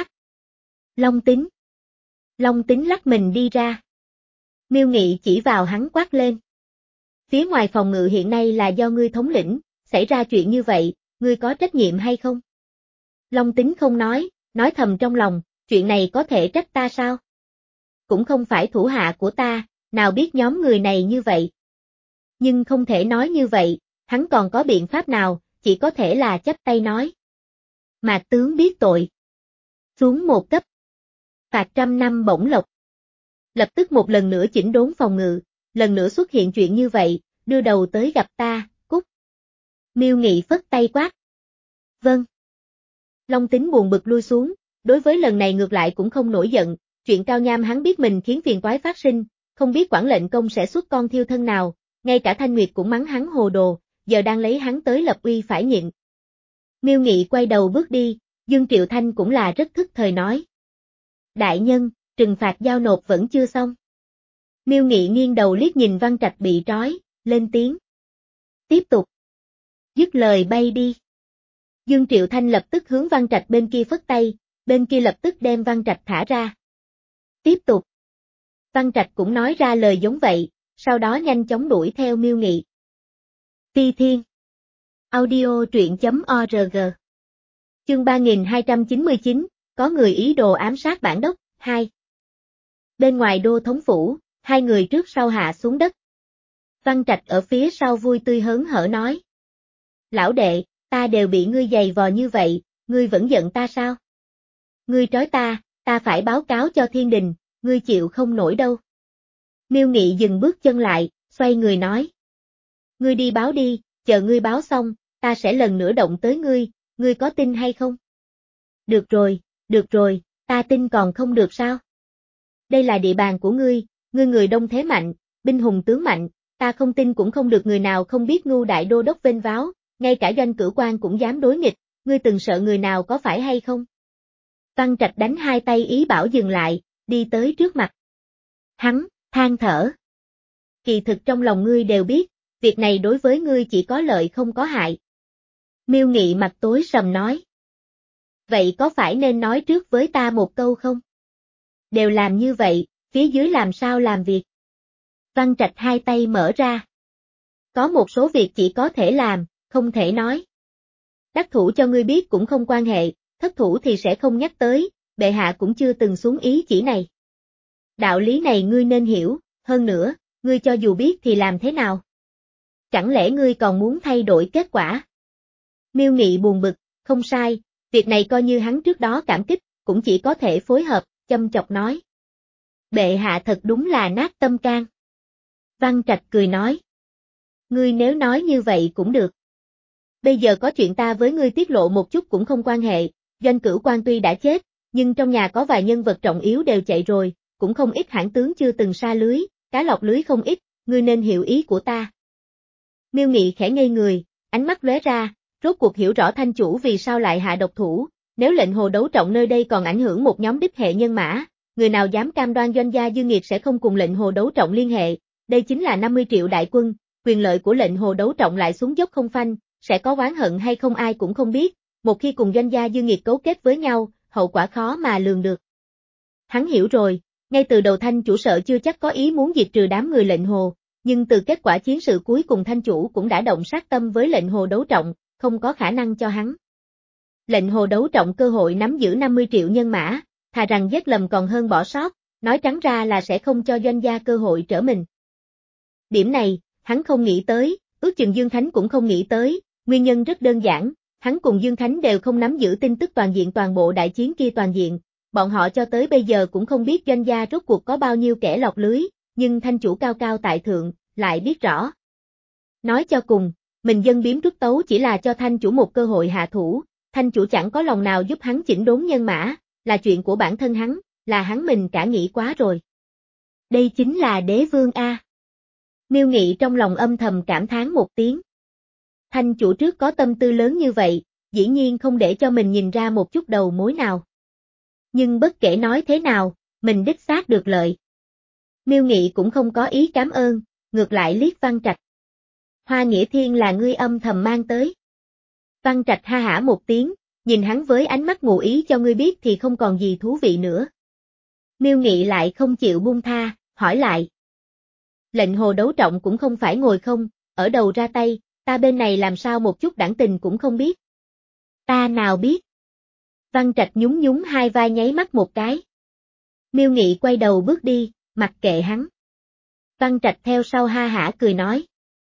Long Tính. Long Tính lắc mình đi ra. Miêu Nghị chỉ vào hắn quát lên. Phía ngoài phòng ngự hiện nay là do ngươi thống lĩnh, xảy ra chuyện như vậy, ngươi có trách nhiệm hay không? Long Tính không nói, nói thầm trong lòng, chuyện này có thể trách ta sao? Cũng không phải thủ hạ của ta, nào biết nhóm người này như vậy. Nhưng không thể nói như vậy, hắn còn có biện pháp nào, chỉ có thể là chắp tay nói. Mạc tướng biết tội. Xuống một cấp. Phạt trăm năm bổng lộc. Lập tức một lần nữa chỉnh đốn phòng ngự, lần nữa xuất hiện chuyện như vậy, đưa đầu tới gặp ta, cút. Miêu Nghị phất tay quát. Vâng. Long Tính buồn bực lui xuống, đối với lần này ngược lại cũng không nổi giận, chuyện Cao Nham hắn biết mình khiến phiền toái phát sinh, không biết quản lệnh công sẽ xuất con thiêu thân nào, ngay cả Thanh Nguyệt cũng mắng hắn hồ đồ, giờ đang lấy hắn tới lập uy phải nhịn. Miêu Nghị quay đầu bước đi, Dương Triệu Thanh cũng là rất thức thời nói. Đại nhân, trừng phạt giao nộp vẫn chưa xong. Miêu Nghị nghiêng đầu liếc nhìn Văn Trạch bị trói, lên tiếng. Tiếp tục. Dứt lời bay đi. Dương Triệu Thanh lập tức hướng Văn Trạch bên kia phất tay, bên kia lập tức đem Văn Trạch thả ra. Tiếp tục. Văn Trạch cũng nói ra lời giống vậy, sau đó nhanh chóng đuổi theo Miêu Nghị. Phi Thiên. Audio truyện chấm org. Chương ba nghìn hai trăm chín mươi chín, có người ý đồ ám sát bản đốc, hai. Bên ngoài đô thống phủ, hai người trước sau hạ xuống đất. Văn Trạch ở phía sau vui tươi hớn hở nói. Lão đệ, ta đều bị ngươi giày vò như vậy, ngươi vẫn giận ta sao? Ngươi trói ta, ta phải báo cáo cho thiên đình, ngươi chịu không nổi đâu. Miêu Nghị dừng bước chân lại, xoay người nói. Ngươi đi báo đi, chờ ngươi báo xong, ta sẽ lần nữa động tới ngươi, ngươi có tin hay không? Được rồi, được rồi, ta tin còn không được sao? Đây là địa bàn của ngươi, ngươi người đông thế mạnh, binh hùng tướng mạnh, ta không tin cũng không được người nào không biết Ngưu đại đô đốc vênh váo, ngay cả Doanh Cửu Quan cũng dám đối nghịch, ngươi từng sợ người nào có phải hay không? Văn Trạch đánh hai tay ý bảo dừng lại, đi tới trước mặt. Hắn, than thở. Kỳ thực trong lòng ngươi đều biết, việc này đối với ngươi chỉ có lợi không có hại. Miêu Nghị mặt tối sầm nói. Vậy có phải nên nói trước với ta một câu không? Đều làm như vậy, phía dưới làm sao làm việc? Văn Trạch hai tay mở ra. Có một số việc chỉ có thể làm, không thể nói. Đắc thủ cho ngươi biết cũng không quan hệ, thất thủ thì sẽ không nhắc tới, bệ hạ cũng chưa từng xuống ý chỉ này. Đạo lý này ngươi nên hiểu, hơn nữa, ngươi cho dù biết thì làm thế nào? Chẳng lẽ ngươi còn muốn thay đổi kết quả? Miêu Nghị buồn bực, không sai, việc này coi như hắn trước đó cảm kích, cũng chỉ có thể phối hợp, châm chọc nói. Bệ hạ thật đúng là nát tâm can. Văn Trạch cười nói. Ngươi nếu nói như vậy cũng được. Bây giờ có chuyện ta với ngươi tiết lộ một chút cũng không quan hệ, Doanh Cửu Quan tuy đã chết, nhưng trong nhà có vài nhân vật trọng yếu đều chạy rồi, cũng không ít hãn tướng chưa từng sa lưới, cá lọc lưới không ít, ngươi nên hiểu ý của ta. Miêu Nghị khẽ ngây người, ánh mắt lóe ra, rốt cuộc hiểu rõ Thanh chủ vì sao lại hạ độc thủ, nếu lệnh hồ đấu trọng nơi đây còn ảnh hưởng một nhóm đích hệ nhân mã, người nào dám cam đoan Doanh gia Dương Nghiệt sẽ không cùng lệnh hồ đấu trọng liên hệ, đây chính là năm mươi triệu đại quân, quyền lợi của lệnh hồ đấu trọng lại xuống dốc không phanh, sẽ có oán hận hay không ai cũng không biết, một khi cùng Doanh gia Dương Nghiệt cấu kết với nhau, hậu quả khó mà lường được. Hắn hiểu rồi, ngay từ đầu Thanh chủ sợ chưa chắc có ý muốn diệt trừ đám người lệnh hồ, nhưng từ kết quả chiến sự cuối cùng Thanh chủ cũng đã động sát tâm với lệnh hồ đấu trọng, không có khả năng cho hắn. Lệnh hồ đấu trọng cơ hội nắm giữ năm mươi triệu nhân mã, thà rằng giết lầm còn hơn bỏ sót, nói trắng ra là sẽ không cho Doanh gia cơ hội trở mình. Điểm này, hắn không nghĩ tới, ước chừng Dương Khánh cũng không nghĩ tới, nguyên nhân rất đơn giản, hắn cùng Dương Khánh đều không nắm giữ tin tức toàn diện toàn bộ đại chiến kia toàn diện, bọn họ cho tới bây giờ cũng không biết Doanh gia rốt cuộc có bao nhiêu kẻ lọt lưới, nhưng Thanh chủ cao cao tại thượng, lại biết rõ. Nói cho cùng, mình dân biếm rút tấu chỉ là cho Thanh chủ một cơ hội hạ thủ, Thanh chủ chẳng có lòng nào giúp hắn chỉnh đốn nhân mã, là chuyện của bản thân hắn, là hắn mình cả nghĩ quá rồi. Đây chính là đế vương A. Miêu Nghị trong lòng âm thầm cảm thán một tiếng. Thanh chủ trước có tâm tư lớn như vậy, dĩ nhiên không để cho mình nhìn ra một chút đầu mối nào. Nhưng bất kể nói thế nào, mình đích xác được lợi. Miêu Nghị cũng không có ý cảm ơn, ngược lại liếc Văn Trạch. Hoa Nghĩa Thiên là ngươi âm thầm mang tới. Văn Trạch ha hả một tiếng, nhìn hắn với ánh mắt ngụ ý cho ngươi biết thì không còn gì thú vị nữa. Miêu Nghị lại không chịu buông tha, hỏi lại. Lệnh hồ đấu trọng cũng không phải ngồi không, ở đầu ra tay, ta bên này làm sao một chút đảng tình cũng không biết. Ta nào biết. Văn Trạch nhún nhún hai vai nháy mắt một cái. Miêu Nghị quay đầu bước đi, mặc kệ hắn. Văn Trạch theo sau ha hả cười nói.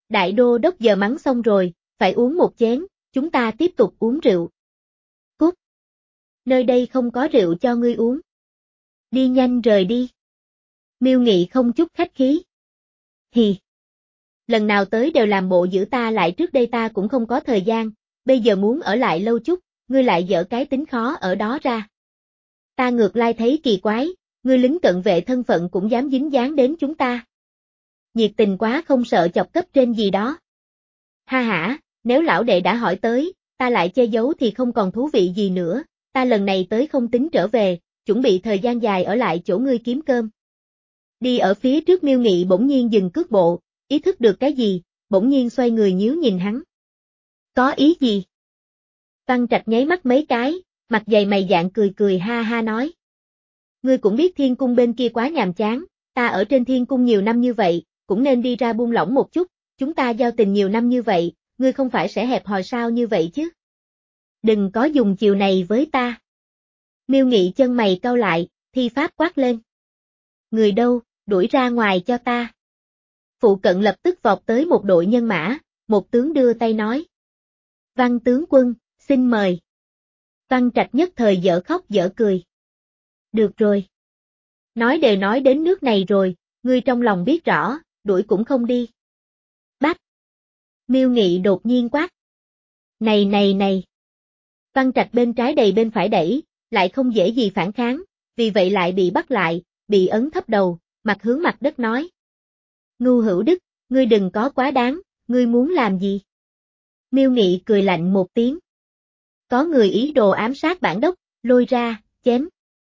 Đại đô đốc giờ mắng xong rồi, phải uống một chén, chúng ta tiếp tục uống rượu. Cút. Nơi đây không có rượu cho ngươi uống. Đi nhanh rời đi. Miêu Nghị không chút khách khí. Hì. Lần nào tới đều làm bộ giữ ta lại, trước đây ta cũng không có thời gian, bây giờ muốn ở lại lâu chút, ngươi lại dở cái tính khó ở đó ra. Ta ngược lại thấy kỳ quái, ngươi lính cận vệ thân phận cũng dám dính dáng đến chúng ta. Nhiệt tình quá, không sợ chọc cấp trên gì đó. Ha hả, nếu lão đệ đã hỏi tới, ta lại che giấu thì không còn thú vị gì nữa, ta lần này tới không tính trở về, chuẩn bị thời gian dài ở lại chỗ ngươi kiếm cơm. Đi ở phía trước Miêu Nghị bỗng nhiên dừng cước bộ, ý thức được cái gì, bỗng nhiên xoay người nhíu nhìn hắn. Có ý gì? Văn Trạch nháy mắt mấy cái, mặt dày mày dạn cười cười ha ha nói. Ngươi cũng biết thiên cung bên kia quá nhàm chán, ta ở trên thiên cung nhiều năm như vậy, cũng nên đi ra buông lỏng một chút, chúng ta giao tình nhiều năm như vậy, ngươi không phải sẽ hẹp hòi sao như vậy chứ? Đừng có dùng chiều này với ta. Miêu Nghị chân mày cau lại, thi pháp quát lên. Người đâu, đuổi ra ngoài cho ta. Phụ cận lập tức vọt tới một đội nhân mã, một tướng đưa tay nói. Văn tướng quân, xin mời. Văn Trạch nhất thời dở khóc dở cười. Được rồi. Nói đều nói đến nước này rồi, ngươi trong lòng biết rõ, đuổi cũng không đi. Bắt. Miêu Nghị đột nhiên quát. Này này này. Văn Trạch bên trái đầy bên phải đẩy, lại không dễ gì phản kháng, vì vậy lại bị bắt lại, bị ấn thấp đầu, mặt hướng mặt đất nói. Ngu Hữu Đức, ngươi đừng có quá đáng, ngươi muốn làm gì? Miêu Nghị cười lạnh một tiếng. Có người ý đồ ám sát bản đốc, lôi ra, chém.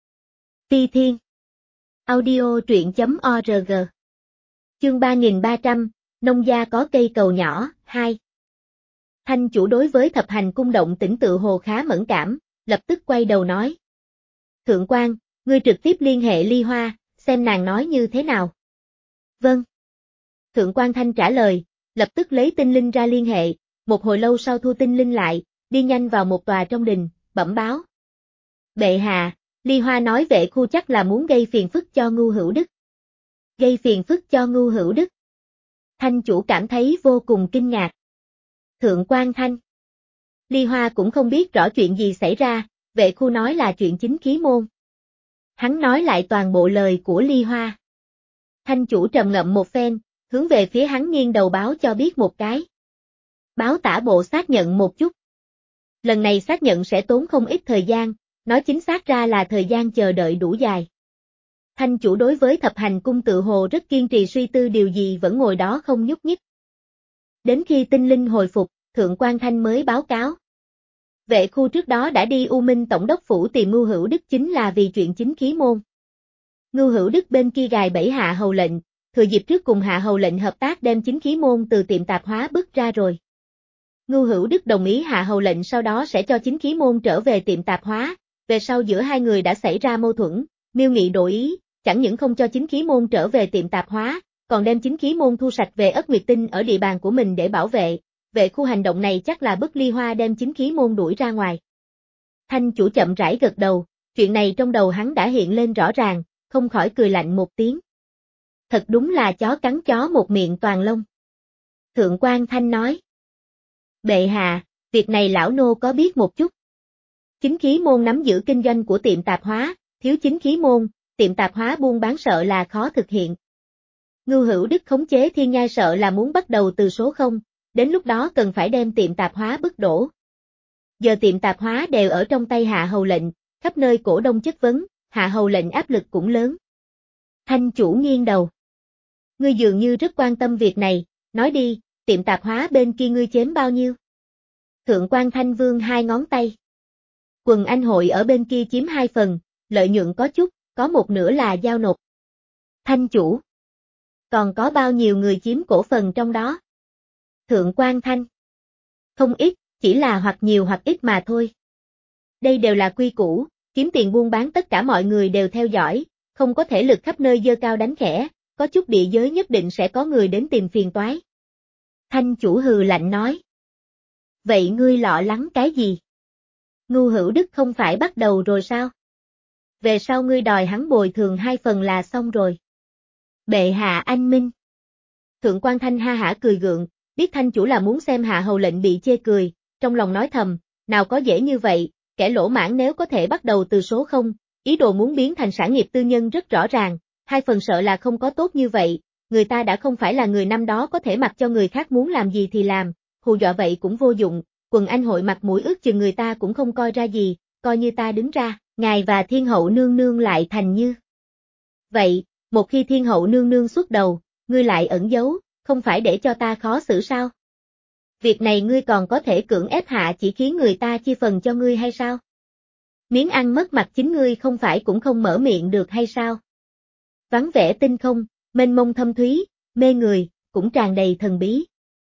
Phi Thiên. Audio truyện chấm org. Chương ba nghìn ba trăm, nông gia có cây cầu nhỏ, hai. Thanh chủ đối với thập hành cung động tĩnh tự hồ khá mẫn cảm, lập tức quay đầu nói. Thượng quan, ngươi trực tiếp liên hệ Ly Hoa, xem nàng nói như thế nào. Vâng. Thượng quan Thanh trả lời, lập tức lấy tinh linh ra liên hệ, một hồi lâu sau thu tinh linh lại, đi nhanh vào một tòa trong đình, bẩm báo. Bệ hạ, Ly Hoa nói vệ khu chắc là muốn gây phiền phức cho Ngu Hữu Đức. Gây phiền phức cho Ngu Hữu Đức. Thanh chủ cảm thấy vô cùng kinh ngạc. Thượng quan Thanh. Ly Hoa cũng không biết rõ chuyện gì xảy ra, vệ khu nói là chuyện chính khí môn. Hắn nói lại toàn bộ lời của Ly Hoa. Thanh chủ trầm ngậm một phen, hướng về phía hắn nghiêng đầu báo cho biết một cái. Báo tả bộ xác nhận một chút. Lần này xác nhận sẽ tốn không ít thời gian, nói chính xác ra là thời gian chờ đợi đủ dài. Thanh chủ đối với thập hành cung tự hồ rất kiên trì, suy tư điều gì vẫn ngồi đó không nhúc nhích. Đến khi tinh linh hồi phục, Thượng quan Thanh mới báo cáo. Vệ khu trước đó đã đi U Minh Tổng đốc phủ tìm Ngu Hữu Đức chính là vì chuyện chính khí môn. Ngu Hữu Đức bên kia gài bẫy Hạ Hầu lệnh, thừa dịp trước cùng Hạ Hầu lệnh hợp tác đem chính khí môn từ tiệm tạp hóa bứt ra rồi. Ngu Hữu Đức đồng ý Hạ Hầu lệnh sau đó sẽ cho chính khí môn trở về tiệm tạp hóa, về sau giữa hai người đã xảy ra mâu thuẫn, Miêu Nghị đổi ý, chẳng những không cho chính khí môn trở về tiệm tạp hóa, còn đem chính khí môn thu sạch về Ất Nguyệt Tinh ở địa bàn của mình để bảo vệ, vệ khu hành động này chắc là bức Ly Hoa đem chính khí môn đuổi ra ngoài. Thanh chủ chậm rãi gật đầu, chuyện này trong đầu hắn đã hiện lên rõ ràng, không khỏi cười lạnh một tiếng. Thật đúng là chó cắn chó một miệng toàn lông. Thượng quan Thanh nói. Bệ hạ, việc này lão nô có biết một chút. Chính khí môn nắm giữ kinh doanh của tiệm tạp hóa, thiếu chính khí môn, tiệm tạp hóa buôn bán sợ là khó thực hiện. Ngu Hữu Đức khống chế thiên nhai sợ là muốn bắt đầu từ số không, đến lúc đó cần phải đem tiệm tạp hóa bức đổ. Giờ tiệm tạp hóa đều ở trong tay Hạ Hầu lệnh, khắp nơi cổ đông chất vấn, Hạ Hầu lệnh áp lực cũng lớn. Thanh chủ nghiêng đầu. Ngươi dường như rất quan tâm việc này, nói đi, tiệm tạp hóa bên kia ngươi chém bao nhiêu? Thượng quan Thanh vương hai ngón tay. Quần anh hội ở bên kia chiếm hai phần, lợi nhuận có chút, có một nửa là giao nộp. Thanh chủ. Còn có bao nhiêu người chiếm cổ phần trong đó? Thượng quan Thanh. Không ít, chỉ là hoặc nhiều hoặc ít mà thôi. Đây đều là quy củ, kiếm tiền buôn bán tất cả mọi người đều theo dõi, không có thể lực khắp nơi giơ cao đánh khẽ, có chút địa giới nhất định sẽ có người đến tìm phiền toái. Thanh chủ hừ lạnh nói. Vậy ngươi lo lắng cái gì? Ngu Hữu Đức không phải bắt đầu rồi sao? Về sau ngươi đòi hắn bồi thường hai phần là xong rồi. Bệ hạ anh minh. Thượng quan Thanh ha hả cười gượng, biết Thanh chủ là muốn xem Hạ Hầu lệnh bị chê cười, trong lòng nói thầm, nào có dễ như vậy, kẻ lỗ mãng nếu có thể bắt đầu từ số không, ý đồ muốn biến thành sản nghiệp tư nhân rất rõ ràng, hai phần sợ là không có tốt như vậy, người ta đã không phải là người năm đó có thể mặc cho người khác muốn làm gì thì làm, hù dọa vậy cũng vô dụng, quần anh hội mặt mũi ước chừng người ta cũng không coi ra gì, coi như ta đứng ra, ngài và thiên hậu nương nương lại thành như. Vậy, một khi thiên hậu nương nương xuất đầu, ngươi lại ẩn giấu, không phải để cho ta khó xử sao? Việc này ngươi còn có thể cưỡng ép hạ chỉ khiến người ta chia phần cho ngươi hay sao? Miếng ăn mất mặt chính ngươi không phải cũng không mở miệng được hay sao? Vắng vẻ tinh không, mênh mông thâm thúy, mê người, cũng tràn đầy thần bí.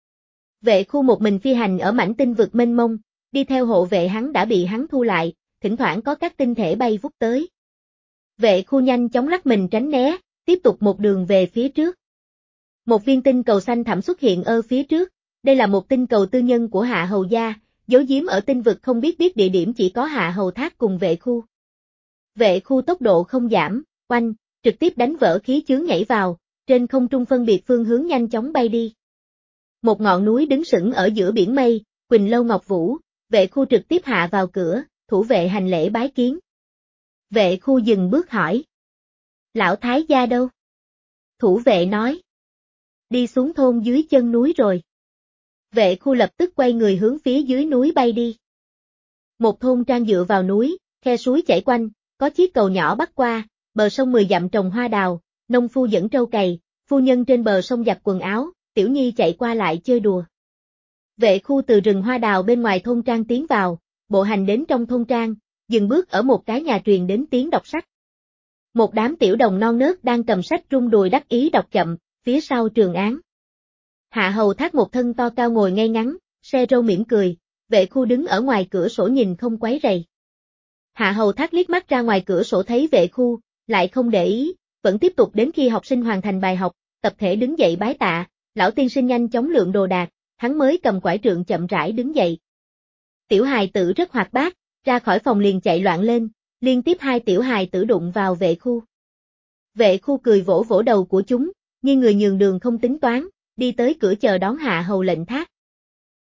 Vệ khu một mình phi hành ở mảnh tinh vực mênh mông, đi theo hộ vệ hắn đã bị hắn thu lại, thỉnh thoảng có các tinh thể bay vút tới. Vệ khu nhanh chóng lắc mình tránh né, tiếp tục một đường về phía trước. Một viên tinh cầu xanh thẳm xuất hiện ở phía trước, đây là một tinh cầu tư nhân của Hạ Hầu gia, giấu giếm ở tinh vực không biết biết địa điểm chỉ có Hạ Hầu Thác cùng vệ khu. Vệ khu tốc độ không giảm, oanh, trực tiếp đánh vỡ khí chướng nhảy vào, trên không trung phân biệt phương hướng nhanh chóng bay đi. Một ngọn núi đứng sững ở giữa biển mây, Quỳnh Lâu Ngọc Vũ, vệ khu trực tiếp hạ vào cửa, thủ vệ hành lễ bái kiến. Vệ khu dừng bước hỏi. Lão Thái gia đâu? Thủ vệ nói. Đi xuống thôn dưới chân núi rồi. Vệ khu lập tức quay người hướng phía dưới núi bay đi. Một thôn trang dựa vào núi, khe suối chảy quanh, có chiếc cầu nhỏ bắc qua, bờ sông mười dặm trồng hoa đào, nông phu dẫn trâu cày, phu nhân trên bờ sông giặt quần áo, tiểu nhi chạy qua lại chơi đùa. Vệ khu từ rừng hoa đào bên ngoài thôn trang tiến vào, bộ hành đến trong thôn trang, dừng bước ở một cái nhà truyền đến tiếng đọc sách. Một đám tiểu đồng non nớt đang cầm sách rung đùi đắc ý đọc chậm, phía sau trường án. Hạ Hầu Thác một thân to cao ngồi ngay ngắn, se râu mỉm cười, vệ khu đứng ở ngoài cửa sổ nhìn không quấy rầy. Hạ Hầu Thác liếc mắt ra ngoài cửa sổ thấy vệ khu, lại không để ý, vẫn tiếp tục đến khi học sinh hoàn thành bài học, tập thể đứng dậy bái tạ, lão tiên sinh nhanh chóng lượng đồ đạc, hắn mới cầm quải trượng chậm rãi đứng dậy. Tiểu hài tử rất hoạt bát, ra khỏi phòng liền chạy loạn lên, liên tiếp hai tiểu hài tử đụng vào vệ khu. Vệ khu cười vỗ vỗ đầu của chúng, nhưng người nhường đường không tính toán, đi tới cửa chờ đón Hạ Hầu lệnh Thác.